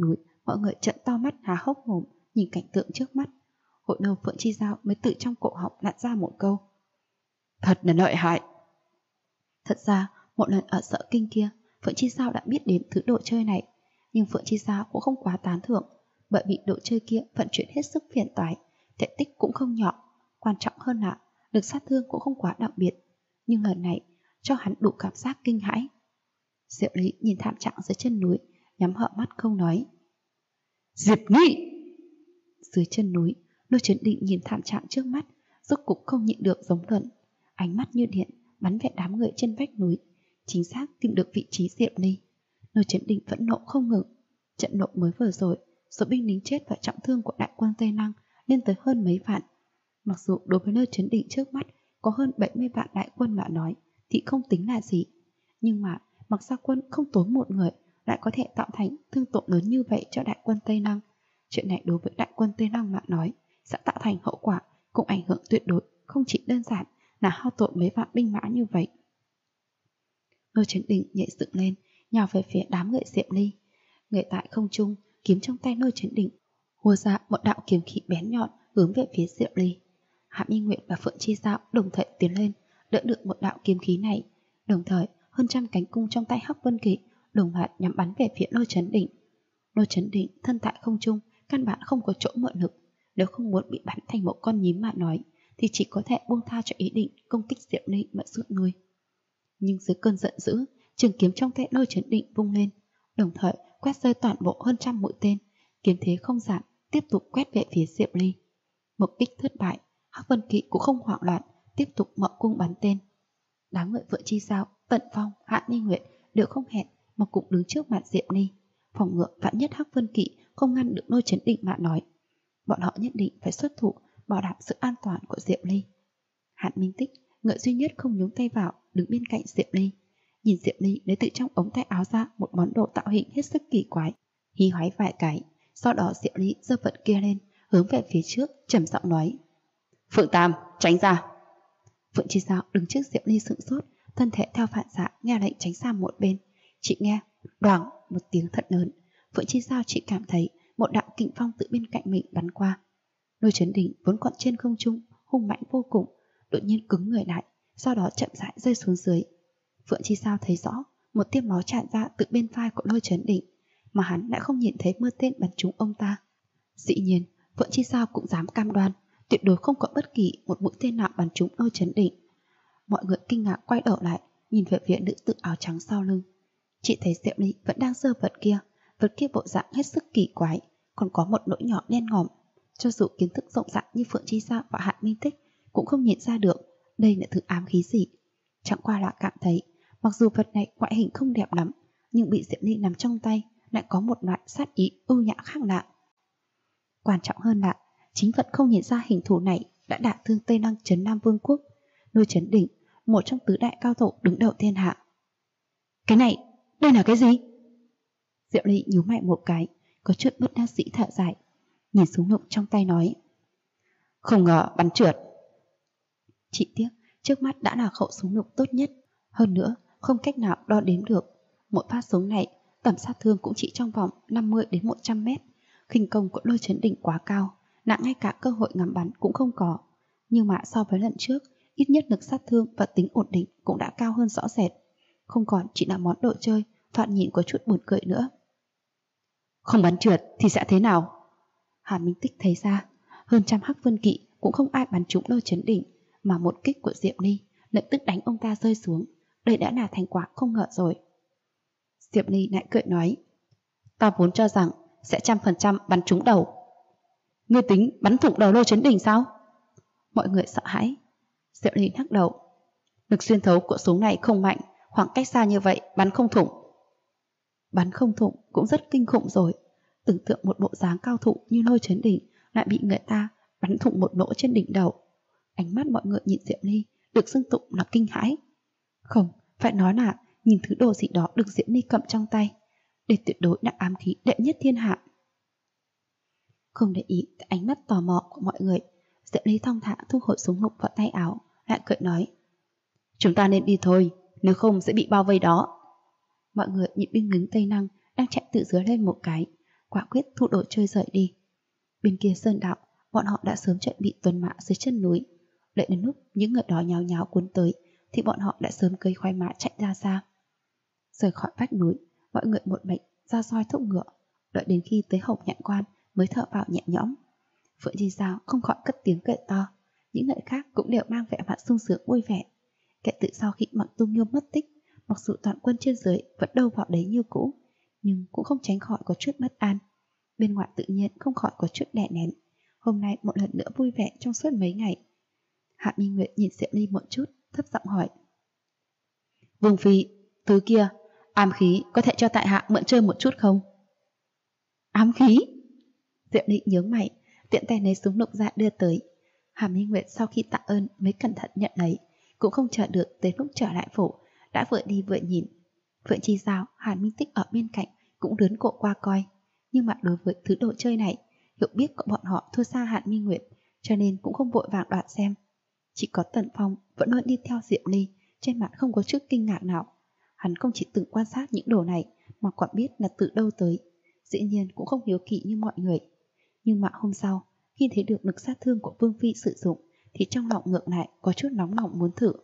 Mọi người trợn to mắt há hốc mồm nhìn cảnh tượng trước mắt. Hồi lâu Phượng Chi Giao mới tự trong cổ họng nặn ra một câu: thật là lợi hại. Thật ra một lần ở Sở Kinh kia, Phượng Chi Giao đã biết đến thứ đồ chơi này, nhưng Phượng Chi Giao cũng không quá tán thưởng, bởi vì đồ chơi kia vận chuyển hết sức phiền toái, thể tích cũng không nhỏ, quan trọng hơn là lực sát thương cũng không quá đặc biệt. Nhưng lần này cho hắn đủ cảm giác kinh hãi. Diệu Lý nhìn thảm trạng dưới chân núi, nhắm hở mắt không nói. Diệp Nghị! Dưới chân núi, Lôi Chấn Định nhìn thảm trạng trước mắt, rốt cục không nhịn được giống luận, ánh mắt như điện bắn về đám người trên vách núi, chính xác tìm được vị trí Diệp Ly. Lôi Chấn Định phẫn nộ không ngừng. Trận nộ mới vừa rồi, số binh lính chết và trọng thương của đại quân Tây Lăng lên tới hơn mấy vạn. Mặc dù đối với Lôi Chấn Định trước mắt có hơn 70 vạn đại quân mà nói thì không tính là gì, nhưng mà mặc ra quân không tốn một người lại có thể tạo thành thương tổn lớn như vậy cho đại quân Tây Lăng. Chuyện này đối với đại quân Tây Lăng mà nói sẽ tạo thành hậu quả cũng ảnh hưởng tuyệt đối, không chỉ đơn giản là hao tổn mấy vạn binh mã như vậy. Lôi Chấn Định nhảy dựng lên, nhào về phía đám người Diệp Ly. Người tại không trung, kiếm trong tay Lôi Chấn Định hùa ra một đạo kiếm khí bén nhọn hướng về phía Diệp Ly. Hạ Minh Nguyệt và Phượng Chi Giao đồng thời tiến lên, đỡ được một đạo kiếm khí này. Đồng thời, hơn trăm cánh cung trong tay Hắc Vân Kỵ đồng loạt nhắm bắn về phía Lôi Chấn Định. Lôi Chấn Định thân tại không trung, căn bản không có chỗ mượn lực. Nếu không muốn bị bắn thành một con nhím mà nói, thì chỉ có thể buông tha cho ý định công kích Diệp Ly mà rút lui. Nhưng dưới cơn giận dữ, trường kiếm trong tay Lôi Chấn Định vung lên, đồng thời quét rơi toàn bộ hơn trăm mũi tên. Kiếm thế không giảm, tiếp tục quét về phía Diệp Ly. Mục đích thất bại, Hắc Vân Kỵ cũng không hoảng loạn, tiếp tục mở cung bắn tên. Đám người Phượng Chi Giao, Tận Phong, Hạ Ninh Nguyệt đều không hẹn mà cũng đứng trước mặt Diệp Ly, phòng ngừa vạn nhất Hắc Vân Kỵ không ngăn được Lôi Chấn Định mà nói. Bọn họ nhất định phải xuất thủ bảo đảm sự an toàn của Diệp Ly. Hạn Minh Tích, người duy nhất không nhúng tay vào, đứng bên cạnh Diệp Ly. Nhìn Diệp Ly lấy từ trong ống tay áo ra một món đồ tạo hình hết sức kỳ quái, hí hoái vài cái. Sau đó Diệp Ly giơ vật kia lên, hướng về phía trước, trầm giọng nói: Phượng Tam, tránh ra. Phượng Chi Giao đứng trước Diệp Ly sững sốt, thân thể theo phản xạ nghe lệnh tránh sang một bên. Chị nghe đoảng một tiếng thật lớn, Phượng Chi Giao chỉ cảm thấy một đạo kình phong từ bên cạnh mình bắn qua. Lôi Chấn Định vốn còn trên không trung, hung mạnh vô cùng, đột nhiên cứng người lại, sau đó chậm rãi rơi xuống dưới. Phượng Chi Giao thấy rõ một tia máu tràn ra từ bên vai của Lôi Chấn Định, mà hắn lại không nhìn thấy mưa tên bắn trúng ông ta. Dĩ nhiên, Phượng Chi Giao cũng dám cam đoan tuyệt đối không có bất kỳ một mũi tên nào bắn trúng Lôi Chấn Định. Mọi người kinh ngạc quay đầu lại, nhìn về phía nữ tử áo trắng sau lưng. Chị thấy Diệp Ly vẫn đang giơ vật kia bộ dạng hết sức kỳ quái, còn có một lỗ nhỏ đen ngòm. Cho dù kiến thức rộng rãi như Phượng Chi Giao và Hạn Minh Tích cũng không nhận ra được đây là thứ ám khí gì. Chẳng qua là cảm thấy mặc dù vật này ngoại hình không đẹp lắm, nhưng bị Diệp Ly nắm trong tay lại có một loại sát ý ưu nhã khác lạ. Quan trọng hơn là chính vật không nhìn ra hình thù này đã đả thương Tây Lăng Trấn Nam Vương quốc, Lôi Chấn Định, một trong tứ đại cao thủ đứng đầu thiên hạ. Cái này, đây là cái gì? Diệu Ly nhíu mày một cái, có chút bất đắc dĩ thở dài, nhìn súng lục trong tay nói: Không ngờ bắn trượt. Chỉ tiếc trước mắt đã là khẩu súng lục tốt nhất, hơn nữa không cách nào đo đếm được. Mỗi phát súng này tầm sát thương cũng chỉ trong vòng 50 đến 100 mét. Khinh công của Lôi Chấn Định quá cao, nặng ngay cả cơ hội ngắm bắn cũng không có. Nhưng mà so với lần trước, ít nhất lực sát thương và tính ổn định cũng đã cao hơn rõ rệt, không còn chỉ là món đồ chơi thoạt nhìn có chút buồn cười nữa. Không bắn trượt thì sẽ thế nào? Hà Minh Tích thấy ra, hơn trăm Hắc Vân Kỵ cũng không ai bắn trúng Lôi Chấn Định, mà một kích của Diệp Ly lập tức đánh ông ta rơi xuống. Đây đã là thành quả không ngờ rồi. Diệp Ly lại cười nói: Ta vốn cho rằng sẽ 100% bắn trúng đầu. Ngươi tính bắn thủng đầu Lôi Chấn Định sao? Mọi người sợ hãi. Diệp Ly lắc đầu: Lực xuyên thấu của súng này không mạnh, khoảng cách xa như vậy bắn không thủng. Bắn không thủng cũng rất kinh khủng rồi. Tưởng tượng một bộ dáng cao thủ như Lôi Chấn Định lại bị người ta bắn thủng một lỗ trên đỉnh đầu. Ánh mắt mọi người nhìn Diệp Ly được xưng tụng là kinh hãi. Không, phải nói là nhìn thứ đồ gì đó được Diệp Ly cầm trong tay, để tuyệt đối là ám khí đệ nhất thiên hạ. Không để ý tới ánh mắt tò mò của mọi người, Diệp Ly thong thả thu hồi súng lục vào tay áo, lại cười nói: Chúng ta nên đi thôi, nếu không sẽ bị bao vây đó. Mọi người nhìn binh lính Tây Lăng đang chạy tự dưới lên một cái, quả quyết thu đồ chơi rời đi. Bên kia sơn đạo, bọn họ đã sớm chuẩn bị tuần mã dưới chân núi. Đợi đến lúc những người đó nháo nháo cuốn tới thì bọn họ đã sớm cơi khoái mã chạy ra xa. Rời khỏi vách núi, mọi người một mệnh ra soi thúc ngựa. Đợi đến khi tới Hồng Nhạn Quan mới thở vào nhẹ nhõm. Phượng Chi Giao không khỏi cất tiếng cười to. Những người khác cũng đều mang vẻ mặt sung sướng vui vẻ. Kể từ sau khi Mặc Tung Nhôm mất tích, mặc dù toàn quân trên dưới vẫn đâu vào đấy như cũ, nhưng cũng không tránh khỏi có chút bất an. Bên ngoài tự nhiên không khỏi có chút đè nén. Hôm nay một lần nữa vui vẻ trong suốt mấy ngày. Hạ Minh Nguyệt nhìn Diệu Ly một chút, thấp giọng hỏi: Vương phi, thứ kia, ám khí có thể cho tại hạ mượn chơi một chút không? Ám khí? Diệu Ly nhướng mày, tiện tay lấy súng lục ra đưa tới. Hạ Minh Nguyệt sau khi tạ ơn mới cẩn thận nhận lấy, cũng không chờ được tới lúc trở lại phủ, đã vừa đi vừa nhìn. Phượng Chi Giao, Hàn Minh Tích ở bên cạnh cũng lớn cổ qua coi, nhưng mà đối với thứ đồ chơi này, hiểu biết của bọn họ thua xa Hàn Minh Nguyệt, cho nên cũng không vội vàng đoạt xem. Chỉ có Tần Phong vẫn luôn đi theo Diệu Ly, trên mặt không có chút kinh ngạc nào. Hắn không chỉ từng quan sát những đồ này mà còn biết là từ đâu tới, dĩ nhiên cũng không hiếu kỳ như mọi người. Nhưng mà hôm sau, khi thấy được lực sát thương của Vương Phi sử dụng, thì trong lòng ngược lại có chút nóng lòng muốn thử.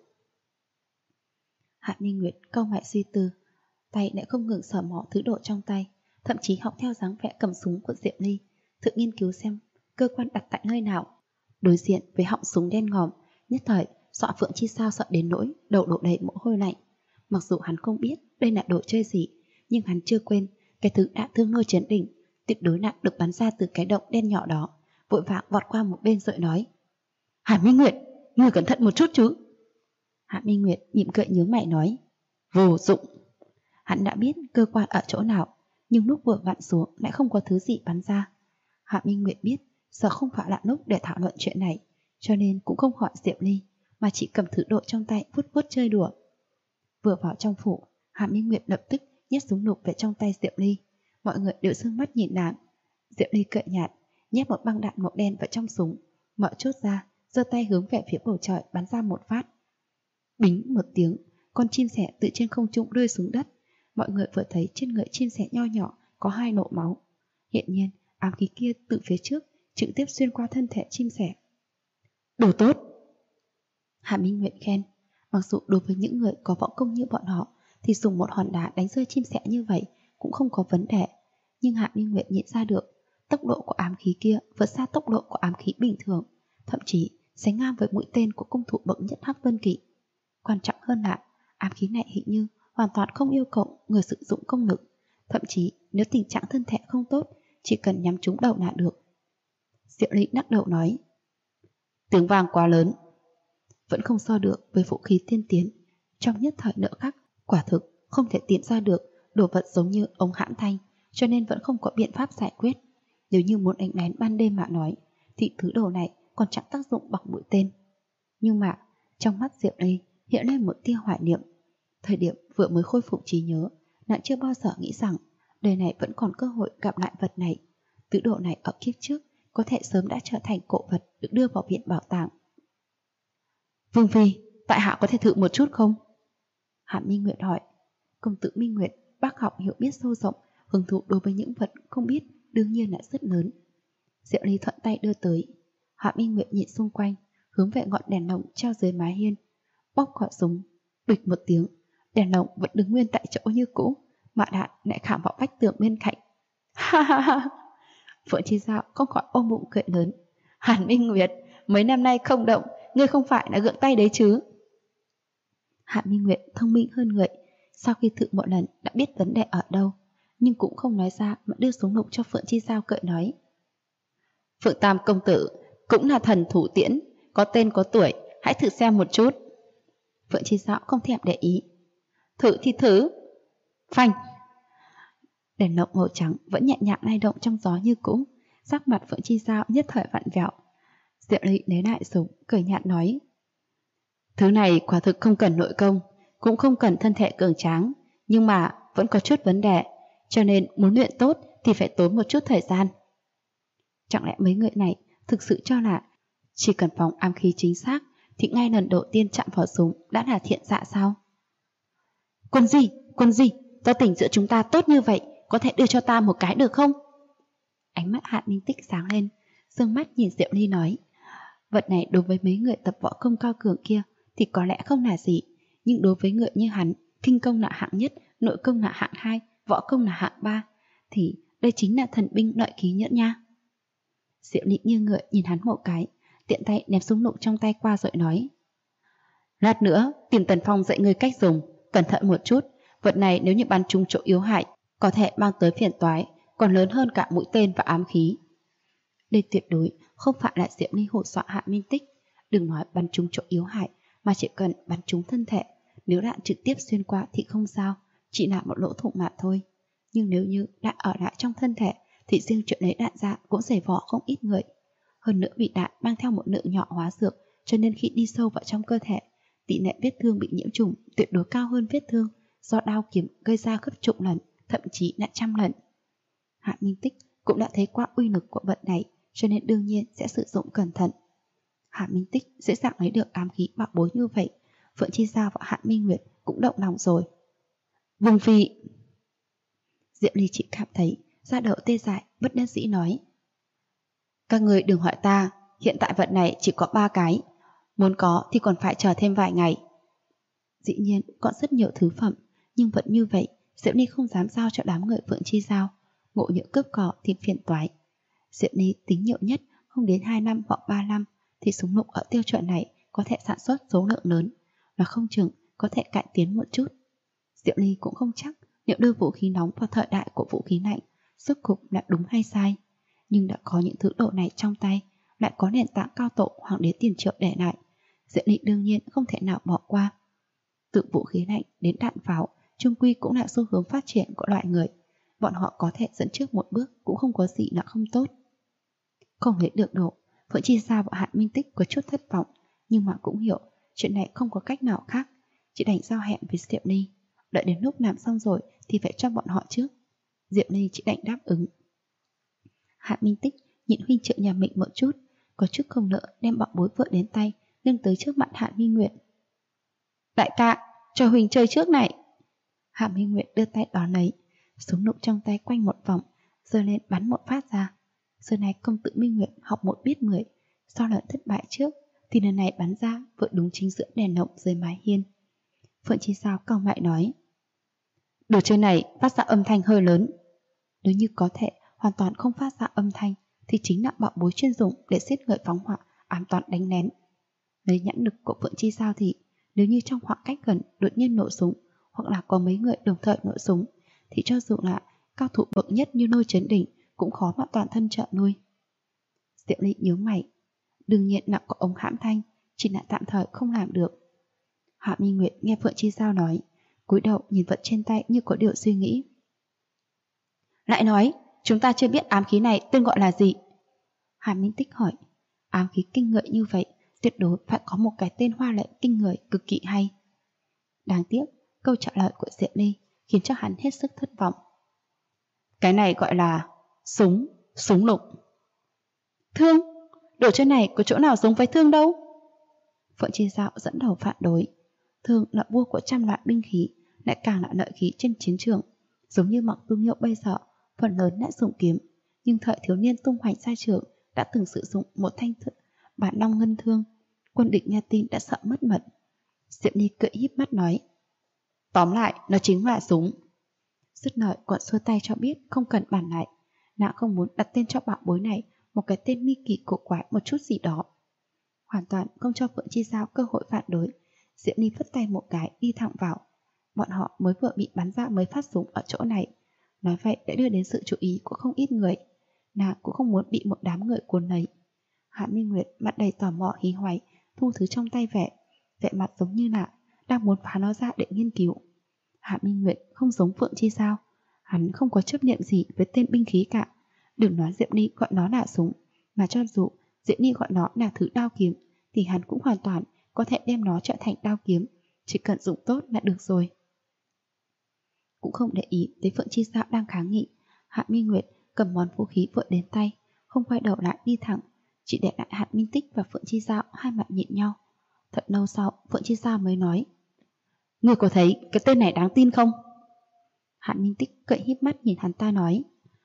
Hạ Minh Nguyệt cau mày suy tư, tay lại không ngừng sờ mò thứ đồ trong tay, thậm chí học theo dáng vẻ cầm súng của Diệu Ly, thử nghiên cứu xem cơ quan đặt tại nơi nào. Đối diện với họng súng đen ngòm, nhất thời dọa Phượng Chi Sao sợ đến nỗi đầu đổ đầy mồ hôi lạnh. Mặc dù hắn không biết đây là đồ chơi gì, nhưng hắn chưa quên cái thứ đã thương Ngô Chấn Đỉnh tuyệt đối nặng được bắn ra từ cái động đen nhỏ đó, vội vàng vọt qua một bên rồi nói: Hạ Minh Nguyệt, ngươi cẩn thận một chút chứ. Hạ Minh Nguyệt mỉm cười nhướng mày nói: Vô dụng. Hắn đã biết cơ quan ở chỗ nào, nhưng lúc vừa vặn xuống lại không có thứ gì bắn ra. Hạ Minh Nguyệt biết giờ không phải là lúc để thảo luận chuyện này, cho nên cũng không hỏi Diệu Ly, mà chỉ cầm thứ đồ trong tay vuốt vuốt chơi đùa. Vừa vào trong phủ, Hạ Minh Nguyệt lập tức nhét súng lục về trong tay Diệu Ly. Mọi người đều dương mắt nhìn nàng. Diệu Ly cười nhạt, nhét một băng đạn màu đen vào trong súng, mở chốt ra, giơ tay hướng về phía bầu trời bắn ra một phát. Bính một tiếng, con chim sẻ từ trên không trung rơi xuống đất. Mọi người vừa thấy trên người chim sẻ nho nhỏ có 2 nộ máu. Hiện nhiên, ám khí kia từ phía trước trực tiếp xuyên qua thân thể chim sẻ. Đồ tốt! Hạ Minh Nguyệt khen. Mặc dù đối với những người có võ công như bọn họ thì dùng một hòn đá đánh rơi chim sẻ như vậy cũng không có vấn đề, nhưng Hạ Minh Nguyệt nhận ra được tốc độ của ám khí kia vượt xa tốc độ của ám khí bình thường, thậm chí sánh ngang với mũi tên của cung thủ bậc nhất Hắc Vân Kỵ. Quan trọng hơn là ám khí này hình như hoàn toàn không yêu cầu người sử dụng công lực, thậm chí nếu tình trạng thân thể không tốt, chỉ cần nhắm trúng đầu là được. Diệu Ly lắc đầu nói: Tiếng vang quá lớn, vẫn không so được với vũ khí tiên tiến. Trong nhất thời nửa khắc, quả thực không thể tìm ra được đồ vật giống như ống hãm thanh, cho nên vẫn không có biện pháp giải quyết. Nếu như muốn đánh lén ban đêm mà nói, thì thứ đồ này còn chẳng tác dụng bằng mũi tên. Nhưng mà trong mắt Diệu Ly hiện lên một tia hoài niệm. Thời điểm vừa mới khôi phục trí nhớ, nàng chưa bao giờ nghĩ rằng đời này vẫn còn cơ hội gặp lại vật này. Thứ đồ này ở kiếp trước có thể sớm đã trở thành cổ vật được đưa vào viện bảo tàng. Vương Phi, tại hạ có thể thử một chút không? Hạ Minh Nguyệt hỏi. Công tử Minh Nguyệt, bác học hiểu biết sâu rộng, hứng thú đối với những vật không biết đương nhiên là rất lớn. Diệu Ly thuận tay đưa tới. Hạ Minh Nguyệt nhìn xung quanh, hướng về ngọn đèn lồng treo dưới mái hiên, bóc khỏi súng, bịch một tiếng, đèn lồng vẫn đứng nguyên tại chỗ như cũ, mà đạn lại khảm vào vách tường bên cạnh. Ha ha ha! Phượng Chi Giao không khỏi ôm bụng cười lớn. Hàn Minh Nguyệt, mấy năm nay không động, ngươi không phải là gượng tay đấy chứ? Hạ Minh Nguyệt thông minh hơn người, sau khi thử một lần đã biết vấn đề ở đâu, nhưng cũng không nói ra mà đưa súng lục cho Phượng Chi Giao cười nói: Phượng Tam công tử cũng là thần thủ tiễn, có tên có tuổi, hãy thử xem một chút. Phượng Chi Giao không thèm để ý. Thử thì thử. Phanh! Đèn lồng màu trắng vẫn nhẹ nhàng lay động trong gió như cũ. Sắc mặt Phượng Chi Giao nhất thời vặn vẹo. Diệu Ly lấy lại súng, cười nhạt nói: Thứ này quả thực không cần nội công, cũng không cần thân thể cường tráng, nhưng mà vẫn có chút vấn đề, cho nên muốn luyện tốt thì phải tốn một chút thời gian. Chẳng lẽ mấy người này thực sự cho là chỉ cần phóng ám khí chính xác thì ngay lần đầu tiên chạm vào súng đã là thiện dạ sao? Quân gì, giao tình giữa chúng ta tốt như vậy, có thể đưa cho ta một cái được không? Ánh mắt Hạ Minh Tích sáng lên, dương mắt nhìn Diệu Ly nói, vật này đối với mấy người tập võ công cao cường kia thì có lẽ không là gì, nhưng đối với người như hắn, kinh công là hạng nhất, nội công là hạng 2, võ công là hạng 3, thì đây chính là thần binh lợi khí nhất nha. Diệu Ly như người nhìn hắn một cái, tiện tay ném súng lục trong tay qua rồi nói, lát nữa tìm Tần Phong dạy người cách dùng, cẩn thận một chút, vật này nếu như bắn trúng chỗ yếu hại có thể mang tới phiền toái còn lớn hơn cả mũi tên và ám khí. Đây tuyệt đối không phải là Diệu Ly hù dọa Hạ Minh Tích, đừng nói bắn trúng chỗ yếu hại, mà chỉ cần bắn trúng thân thể, nếu đạn trực tiếp xuyên qua thì không sao, chỉ là một lỗ thủng mà thôi. Nhưng nếu như đạn ở lại trong thân thể thì riêng chuyện lấy đạn ra cũng giày vò không ít người. Hơn nữa vì đạn mang theo một lượng nhỏ hóa dược, cho nên khi đi sâu vào trong cơ thể, tỷ lệ vết thương bị nhiễm trùng tuyệt đối cao hơn vết thương do đao kiếm gây ra gấp chục lần, thậm chí là 100 lần. Hạ Minh Tích cũng đã thấy qua uy lực của vật này, cho nên đương nhiên sẽ sử dụng cẩn thận. Hạ Minh Tích dễ dàng lấy được ám khí bảo bối như vậy, Phượng Chi Giao và Hạ Minh Nguyệt cũng động lòng rồi. Vùng Phi. Diệu Ly chỉ cảm thấy da đầu tê dại, bất đắc dĩ nói, các người đừng hỏi ta, hiện tại vật này chỉ có 3 cái, muốn có thì còn phải chờ thêm vài ngày. Dĩ nhiên còn rất nhiều thứ phẩm, nhưng vẫn như vậy, Diệu Ly không dám giao cho đám người Phượng Chi Giao, ngộ nhỡ cướp cỏ thì phiền toái. Diệu Ly tính nhiều nhất không đến 2 năm hoặc 3 năm thì súng lục ở tiêu chuẩn này có thể sản xuất số lượng lớn, và không chừng có thể cải tiến một chút. Diệu Ly cũng không chắc liệu đưa vũ khí nóng vào thời đại của vũ khí lạnh rốt cục là đúng hay sai, nhưng đã có những thứ độ này trong tay, lại có nền tảng cao tổ hoàng đế tiền triệu để lại, Diệu Ly đương nhiên không thể nào bỏ qua. Từ vũ khí lạnh đến đạn pháo, chung quy cũng là xu hướng phát triển của loại người, bọn họ có thể dẫn trước một bước cũng không có gì là không tốt. Không lấy được độ, Phượng Chi Giao và Hạ Minh Tích có chút thất vọng, nhưng mà cũng hiểu chuyện này không có cách nào khác, chỉ đành giao hẹn với Diệu Ly, đợi đến lúc làm xong rồi thì phải cho bọn họ trước. Diệu Ly chỉ đành đáp ứng. Hạ Minh Tích nhịn huynh trưởng nhà mình một chút, có chút không nỡ đem bọn bối vợ đến tay, nâng tới trước mặt Hạ Minh Nguyệt. Đại ca, cho huynh chơi trước này. Hạ Minh Nguyệt đưa tay đón lấy, súng lục trong tay quanh một vòng, giơ lên bắn một phát ra. Giờ này công tử Minh Nguyệt học một biết 10, sau lần thất bại trước thì lần này bắn ra vừa đúng chính giữa đèn lồng dưới mái hiên. Phượng Chi Giao cau mày nói, đồ chơi này phát ra âm thanh hơi lớn, nếu như có thể hoàn toàn không phát ra âm thanh thì chính là bảo bối chuyên dụng để giết người phóng hỏa, ám toán đánh lén. Lấy nhãn lực của Phượng Chi Giao thì nếu như trong khoảng cách gần đột nhiên nổ súng, hoặc là có mấy người đồng thời nổ súng, thì cho dù là cao thủ bậc nhất như Lôi Chấn Đỉnh cũng khó mà toàn thân trợ nuôi. Diệu Ly nhíu mày, đương nhiên là có ống hãm thanh, chỉ là tạm thời không làm được. Hạ Minh Nguyệt nghe Phượng Chi Giao nói, cúi đầu nhìn vật trên tay như có điều suy nghĩ. Lại nói, chúng ta chưa biết ám khí này tên gọi là gì. Hạ Minh Tích hỏi, ám khí kinh người như vậy, tuyệt đối phải có một cái tên hoa lệ kinh người cực kỳ hay. Đáng tiếc, câu trả lời của Diệu Ly khiến cho hắn hết sức thất vọng. Cái này gọi là súng lục. Thương, đồ chơi này có chỗ nào giống với thương đâu? Phượng Chi Giao dẫn đầu phản đối. Thương là vua của trăm loại binh khí, lại càng là lợi khí trên chiến trường. Giống như Mạc Tu Nghiêu bây giờ, phần lớn đã dùng kiếm, nhưng thời thiếu niên tung hoành sai trường đã từng sử dụng một thanh bản long ngân thương. Quân địch nghe tin đã sợ mất mật. Diệu Ly cười híp mắt nói, tóm lại, nó chính là súng. Dứt lời còn xua tay cho biết không cần bàn lại, nàng không muốn đặt tên cho bảo bối này một cái tên nghi kỳ cổ quái một chút gì đó. Hoàn toàn không cho Phượng Chi Giao cơ hội phản đối, Diệu Ly phất tay một cái đi thẳng vào. Bọn họ mới vừa bị bắn ra mới phát súng ở chỗ này, nói vậy đã đưa đến sự chú ý của không ít người. Nàng cũng không muốn bị một đám người cuốn lấy. Hạ Minh Nguyệt mặt đầy tò mò hí hoáy thu thứ trong tay vẻ mặt giống như là đang muốn phá nó ra để nghiên cứu. Hạ Minh Nguyệt không giống Phượng Chi Giao, hắn không có chấp nhận gì với tên binh khí cả. Đừng nói Diệu Ly gọi nó là súng, mà cho dù Diệu Ly gọi nó là thứ đao kiếm thì hắn cũng hoàn toàn có thể đem nó trở thành đao kiếm, chỉ cần dùng tốt là được rồi. Cũng không để ý tới Phượng Chi Giao đang kháng nghị, Hạ Minh Nguyệt cầm món vũ khí vội đến tay, không quay đầu lại đi thẳng, chỉ để lại Hạ Minh Tích và Phượng Chi Giao hai mặt nhìn nhau. Thật lâu sau, Phượng Chi Giao mới nói, ngươi có thấy cái tên này đáng tin không? Hạ Minh Tích cậy híp mắt nhìn hắn ta nói,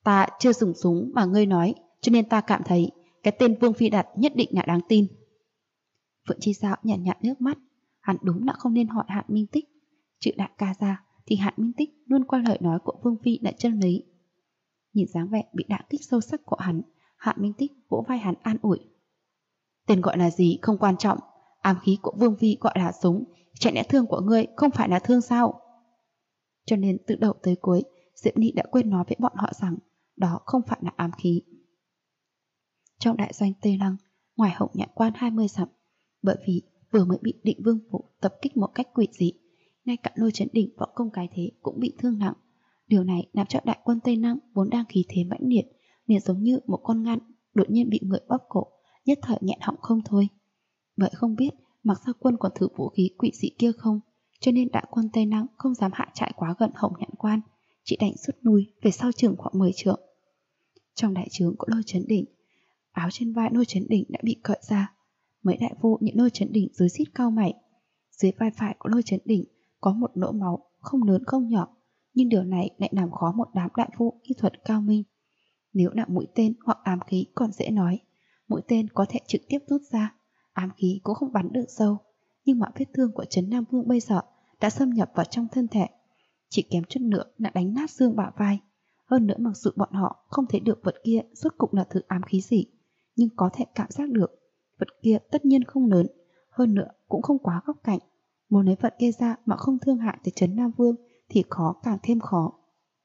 Ta chưa dùng súng mà ngươi nói, cho nên ta cảm thấy cái tên Vương Phi đặt nhất định là đáng tin. Phượng Chi Giao nhàn nhạt nước mắt, hắn đúng là không nên hỏi Hạn Minh Tích. Trừ đại ca ra thì Hạn Minh Tích luôn coi lời nói của Vương Phi là chân lý. Nhìn dáng vẻ bị đả kích sâu sắc của hắn, Hạn Minh Tích vỗ vai hắn an ủi. Tên gọi là gì không quan trọng, ám khí của Vương Phi gọi là súng, chẳng lẽ thương của ngươi không phải là thương sao? Cho nên từ đầu tới cuối, Diệp Ly đã quên nói với bọn họ rằng đó không phải là ám khí. Trong đại doanh Tây Lăng, ngoài Hồng Nhạn Quan 20 dặm, bởi vì vừa mới bị Định Vương Phủ tập kích một cách quỷ dị, ngay cả Lôi Chấn Đỉnh võ công cái thế cũng bị thương nặng. Điều này làm cho đại quân Tây Lăng vốn đang khí thế mãnh liệt, liền giống như một con ngăn đột nhiên bị người bóp cổ, nhất thời nghẹn họng không thôi. Vậy không biết Mạc Gia Quân còn thử vũ khí quỷ dị kia không, cho nên đại quân Tây Lăng không dám hạ trại quá gần Hồng Nhạn Quan, chỉ đành rút lui về sau chừng khoảng 10 trượng. Trong đại trướng của Lôi Chấn Đỉnh, áo trên vai Lôi Chấn Đỉnh đã bị cởi ra. Mấy đại phu những Lôi Chấn Đỉnh dưới xít cao mày. Dưới vai phải của Lôi Chấn Đỉnh có một lỗ máu không lớn không nhỏ, nhưng điều này lại làm khó một đám đại phu y thuật cao minh. Nếu là mũi tên hoặc ám khí còn dễ nói, mũi tên có thể trực tiếp rút ra, ám khí cũng không bắn được sâu, nhưng mà vết thương của Trấn Nam Vương bây giờ đã xâm nhập vào trong thân thể, chỉ kém chút nữa là đánh nát xương bả vai. Hơn nữa mặc dù bọn họ không thấy được vật kia rốt cục là thứ ám khí gì, nhưng có thể cảm giác được vật kia tất nhiên không lớn, hơn nữa cũng không quá góc cạnh. Muốn lấy vật kia ra mà không thương hại tới Trấn Nam Vương thì khó càng thêm khó.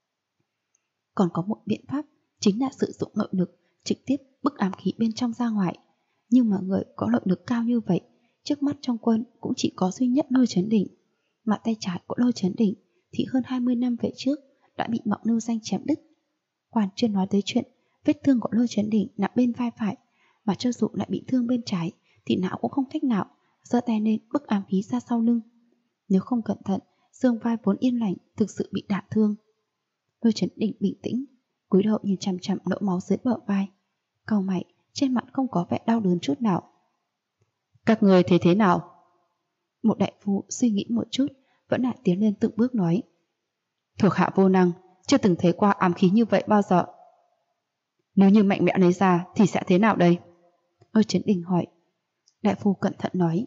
Còn có một biện pháp, chính là sử dụng nội lực trực tiếp bức ám khí bên trong ra ngoài. Nhưng mà người có nội lực cao như vậy, trước mắt trong quân cũng chỉ có duy nhất Lôi Chấn Đỉnh. Mà tay trái của Lôi Chấn Đỉnh thì hơn 20 năm về trước đã bị Mộng Lưu Danh chém đứt. Hoàn chưa nói tới chuyện vết thương của Lôi Chấn Đỉnh nằm bên vai phải, mà cho dù lại bị thương bên trái thì não cũng không cách nào giơ tay lên bức ám khí ra sau lưng. Nếu không cẩn thận, xương vai vốn yên lành thực sự bị đả thương. Lôi Chấn Đỉnh bình tĩnh, cúi đầu nhìn chằm chằm lỗ máu dưới bờ vai, cau mày, trên mặt không có vẻ đau đớn chút nào. Các người thấy thế nào? Một đại phu suy nghĩ một chút, vẫn lại tiến lên từng bước nói. Thuộc hạ vô năng, chưa từng thấy qua ám khí như vậy bao giờ. Nếu như mạnh mẽ lấy ra thì sẽ thế nào đây? Lôi Chấn Đỉnh hỏi. Đại phu cẩn thận nói.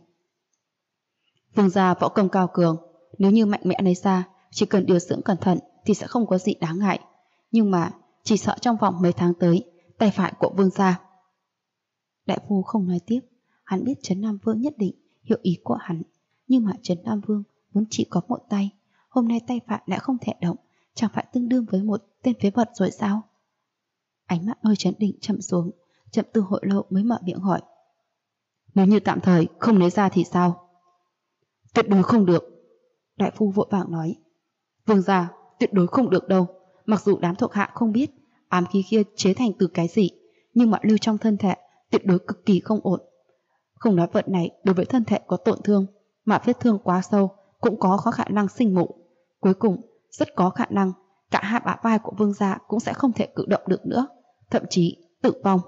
Vương gia võ công cao cường, nếu như mạnh mẽ lấy ra, chỉ cần điều dưỡng cẩn thận thì sẽ không có gì đáng ngại. Nhưng mà chỉ sợ trong vòng mấy tháng tới, tay phải của vương gia. Đại phu không nói tiếp, hắn biết Trấn Nam Vương nhất định hiểu ý của hắn, nhưng mà Trấn Nam Vương vốn chỉ có một tay, hôm nay tay phải lại không thể động, chẳng phải tương đương với một tên phế vật rồi sao? Ánh mắt Lôi Chấn Đỉnh chậm xuống, chậm từ hồi lâu mới mở miệng hỏi. Nếu như tạm thời không lấy ra thì sao? Tuyệt đối không được. Đại phu vội vàng nói. Vương gia, tuyệt đối không được đâu. Mặc dù đám thuộc hạ không biết ám khí kia chế thành từ cái gì, nhưng mà lưu trong thân thể tuyệt đối cực kỳ không ổn. Không nói vật này đối với thân thể có tổn thương, mà vết thương quá sâu cũng có khả năng sinh mủ. Cuối cùng rất có khả năng cả hai bả vai của vương gia cũng sẽ không thể cử động được nữa, thậm chí tử vong.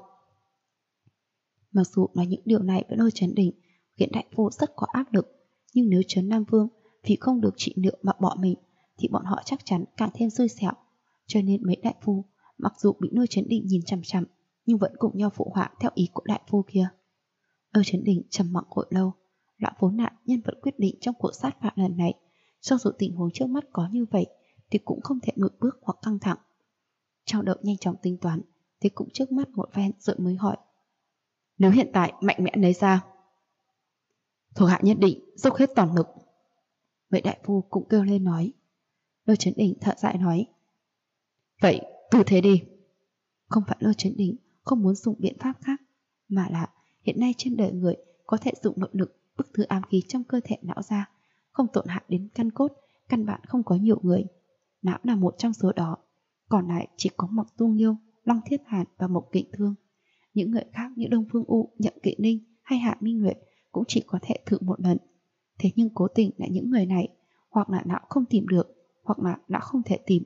Mặc dù nói những điều này với Lôi Chấn Đỉnh khiến đại phu rất có áp lực, nhưng nếu Trấn Nam Vương vì không được trị liệu mà bỏ mình thì bọn họ chắc chắn càng thêm xui xẻo. Cho nên mấy đại phu mặc dù bị Lôi Chấn Đỉnh nhìn chằm chằm nhưng vẫn cùng nhau phụ họa theo ý của đại phu kia. Lôi Chấn Đỉnh trầm mặc hồi lâu, lão vốn là nhân vật quyết định trong cuộc sát phạt lần này, cho dù tình huống trước mắt có như vậy thì cũng không thể lùi bước hoặc căng thẳng. Trong đầu nhanh chóng tính toán thì cũng trước mắt một phen rồi mới hỏi. Nếu hiện tại mạnh mẽ lấy ra, thuộc hạ nhất định dốc hết toàn lực. Vậy đại phu cũng kêu lên nói. Lôi Chấn Đỉnh thở dài nói. Vậy cứ thế đi. Không phải Lôi Chấn Đỉnh không muốn dùng biện pháp khác, mà là hiện nay trên đời người có thể dùng nội lực bức thứ ám khí trong cơ thể não ra, không tổn hại đến căn cốt, căn bản không có nhiều người. Não là một trong số đó, còn lại chỉ có Mộc Tu Nghiêu, Long Thiết Hàn và Mộc Kỵ Thương. Những người khác như Đông Phương U, Nhậm Kỵ Ninh hay Hạ Minh Nguyệt cũng chỉ có thể thử một lần. Thế nhưng cố tình là những người này hoặc là não không tìm được, hoặc là não không thể tìm.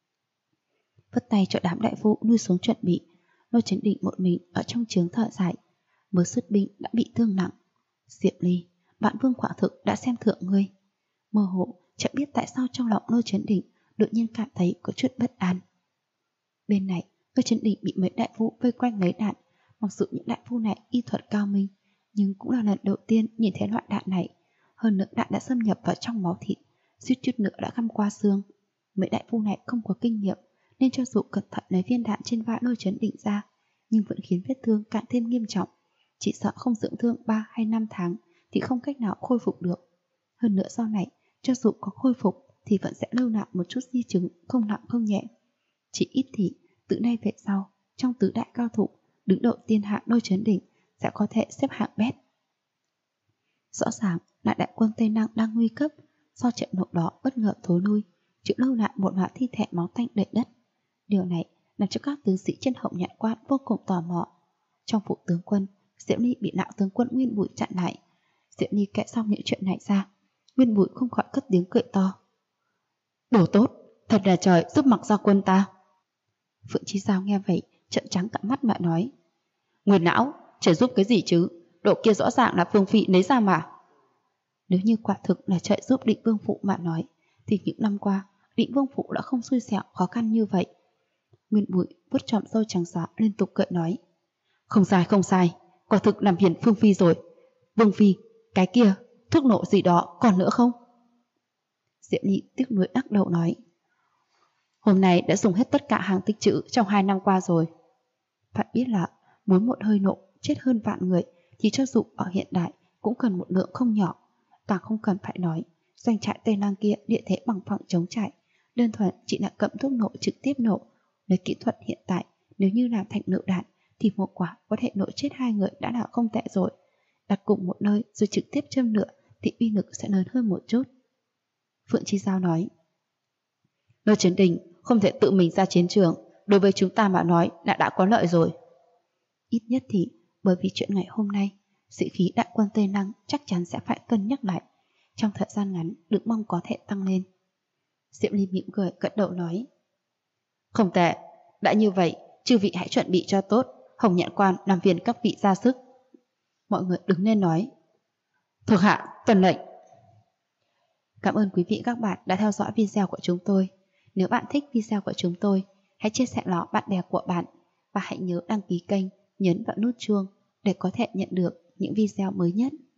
Vất tay cho đám đại phu nuôi xuống chuẩn bị. Lôi Chấn Đỉnh một mình ở trong trướng thở dài, mới xuất binh đã bị thương nặng. Diệp Ly, bạn Vương quả thực đã xem thượng ngươi. Mơ hồ chẳng biết tại sao trong lòng Lôi Chấn Đỉnh đột nhiên cảm thấy có chút bất an. Bên này, Lôi Chấn Định bị mấy đại phu vây quanh lấy đạn. Mặc dù những đại phu này y thuật cao minh, nhưng cũng là lần đầu tiên nhìn thấy loại đạn này. Hơn nữa đạn đã xâm nhập vào trong máu thịt, suýt chút nữa đã găm qua xương. Mấy đại phu này không có kinh nghiệm, nên cho dù cẩn thận lấy viên đạn trên vai Lôi Chấn Định ra, nhưng vẫn khiến vết thương càng thêm nghiêm trọng. Chỉ sợ không dưỡng thương 3 hay 5 tháng thì không cách nào khôi phục được. Hơn nữa sau này, cho dù có khôi phục thì vẫn sẽ lưu lại một chút di chứng không nặng không nhẹ. Chỉ ít thì từ nay về sau, trong tứ đại cao thủ, đứng đầu tiên hạng Lôi Chấn Định sẽ có thể xếp hạng bét. Rõ ràng là đại quân Tây Năng đang nguy cấp, do trận nộ đó bất ngờ thối lui, chịu lưu lại một loạt thi thể máu tanh đầy đất. Điều này làm cho các tướng sĩ trên Hồng Nhạn Quan vô cùng tò mò. Trong phủ tướng quân, Diệu Ly bị lão tướng quân Nguyên Bùi chặn lại. Diệu Ly kể xong những chuyện này ra, Nguyên Bùi không khỏi cất tiếng cười to. Đồ tốt, thật là trời giúp mặc gia quân ta. Phượng Chi Giao nghe vậy, trợn trắng cả mắt mà nói. Nguyên lão, trời giúp cái gì chứ? Độ kia rõ ràng là Vương Phi lấy ra mà. Nếu như quả thực là trời giúp Định Vương Phụ mà nói, thì những năm qua, Định Vương Phụ đã không xui xẻo khó khăn như vậy. Nguyên Bùi vuốt trọm râu trắng xóa liên tục cậy nói. Không sai, không sai, quả thực làm phiền Phương Phi rồi. Vương Phi, cái kia, thuốc nổ gì đó còn nữa không? Diệu Ly tiếc nuối đắc đầu nói. Hôm nay đã dùng hết tất cả hàng tích trữ trong 2 năm qua rồi. Phải biết là muốn một hơi nổ chết hơn vạn người thì cho dù ở hiện đại cũng cần một lượng không nhỏ. Càng không cần phải nói, doanh trại Tây Lang kia địa thế bằng phẳng chống trải, đơn thuần chỉ là cậm thuốc nổ trực tiếp nổ. Lấy kỹ thuật hiện tại, nếu như làm thành lựu đạn thì một quả có thể nổ chết 2 người đã là không tệ rồi. Đặt cùng một nơi rồi trực tiếp châm lửa thì uy lực sẽ lớn hơn một chút. Phượng Chi Giao nói. Lôi Chấn Định không thể tự mình ra chiến trường, đối với chúng ta mà nói đã có lợi rồi. Ít nhất thì bởi vì chuyện ngày hôm nay, sĩ khí đại quân Tây Năng chắc chắn sẽ phải cân nhắc lại. Trong thời gian ngắn được mong có thể tăng lên. Diệu Ly mỉm cười gật đầu nói. Không tệ, đã như vậy, chư vị hãy chuẩn bị cho tốt, Hồng Nhạn Quan làm phiền các vị ra sức. Mọi người đứng lên nói. Thuộc hạ tuân lệnh. Cảm ơn quý vị các bạn đã theo dõi video của chúng tôi. Nếu bạn thích video của chúng tôi, hãy chia sẻ nó bạn bè của bạn và hãy nhớ đăng ký kênh, nhấn vào nút chuông để có thể nhận được những video mới nhất.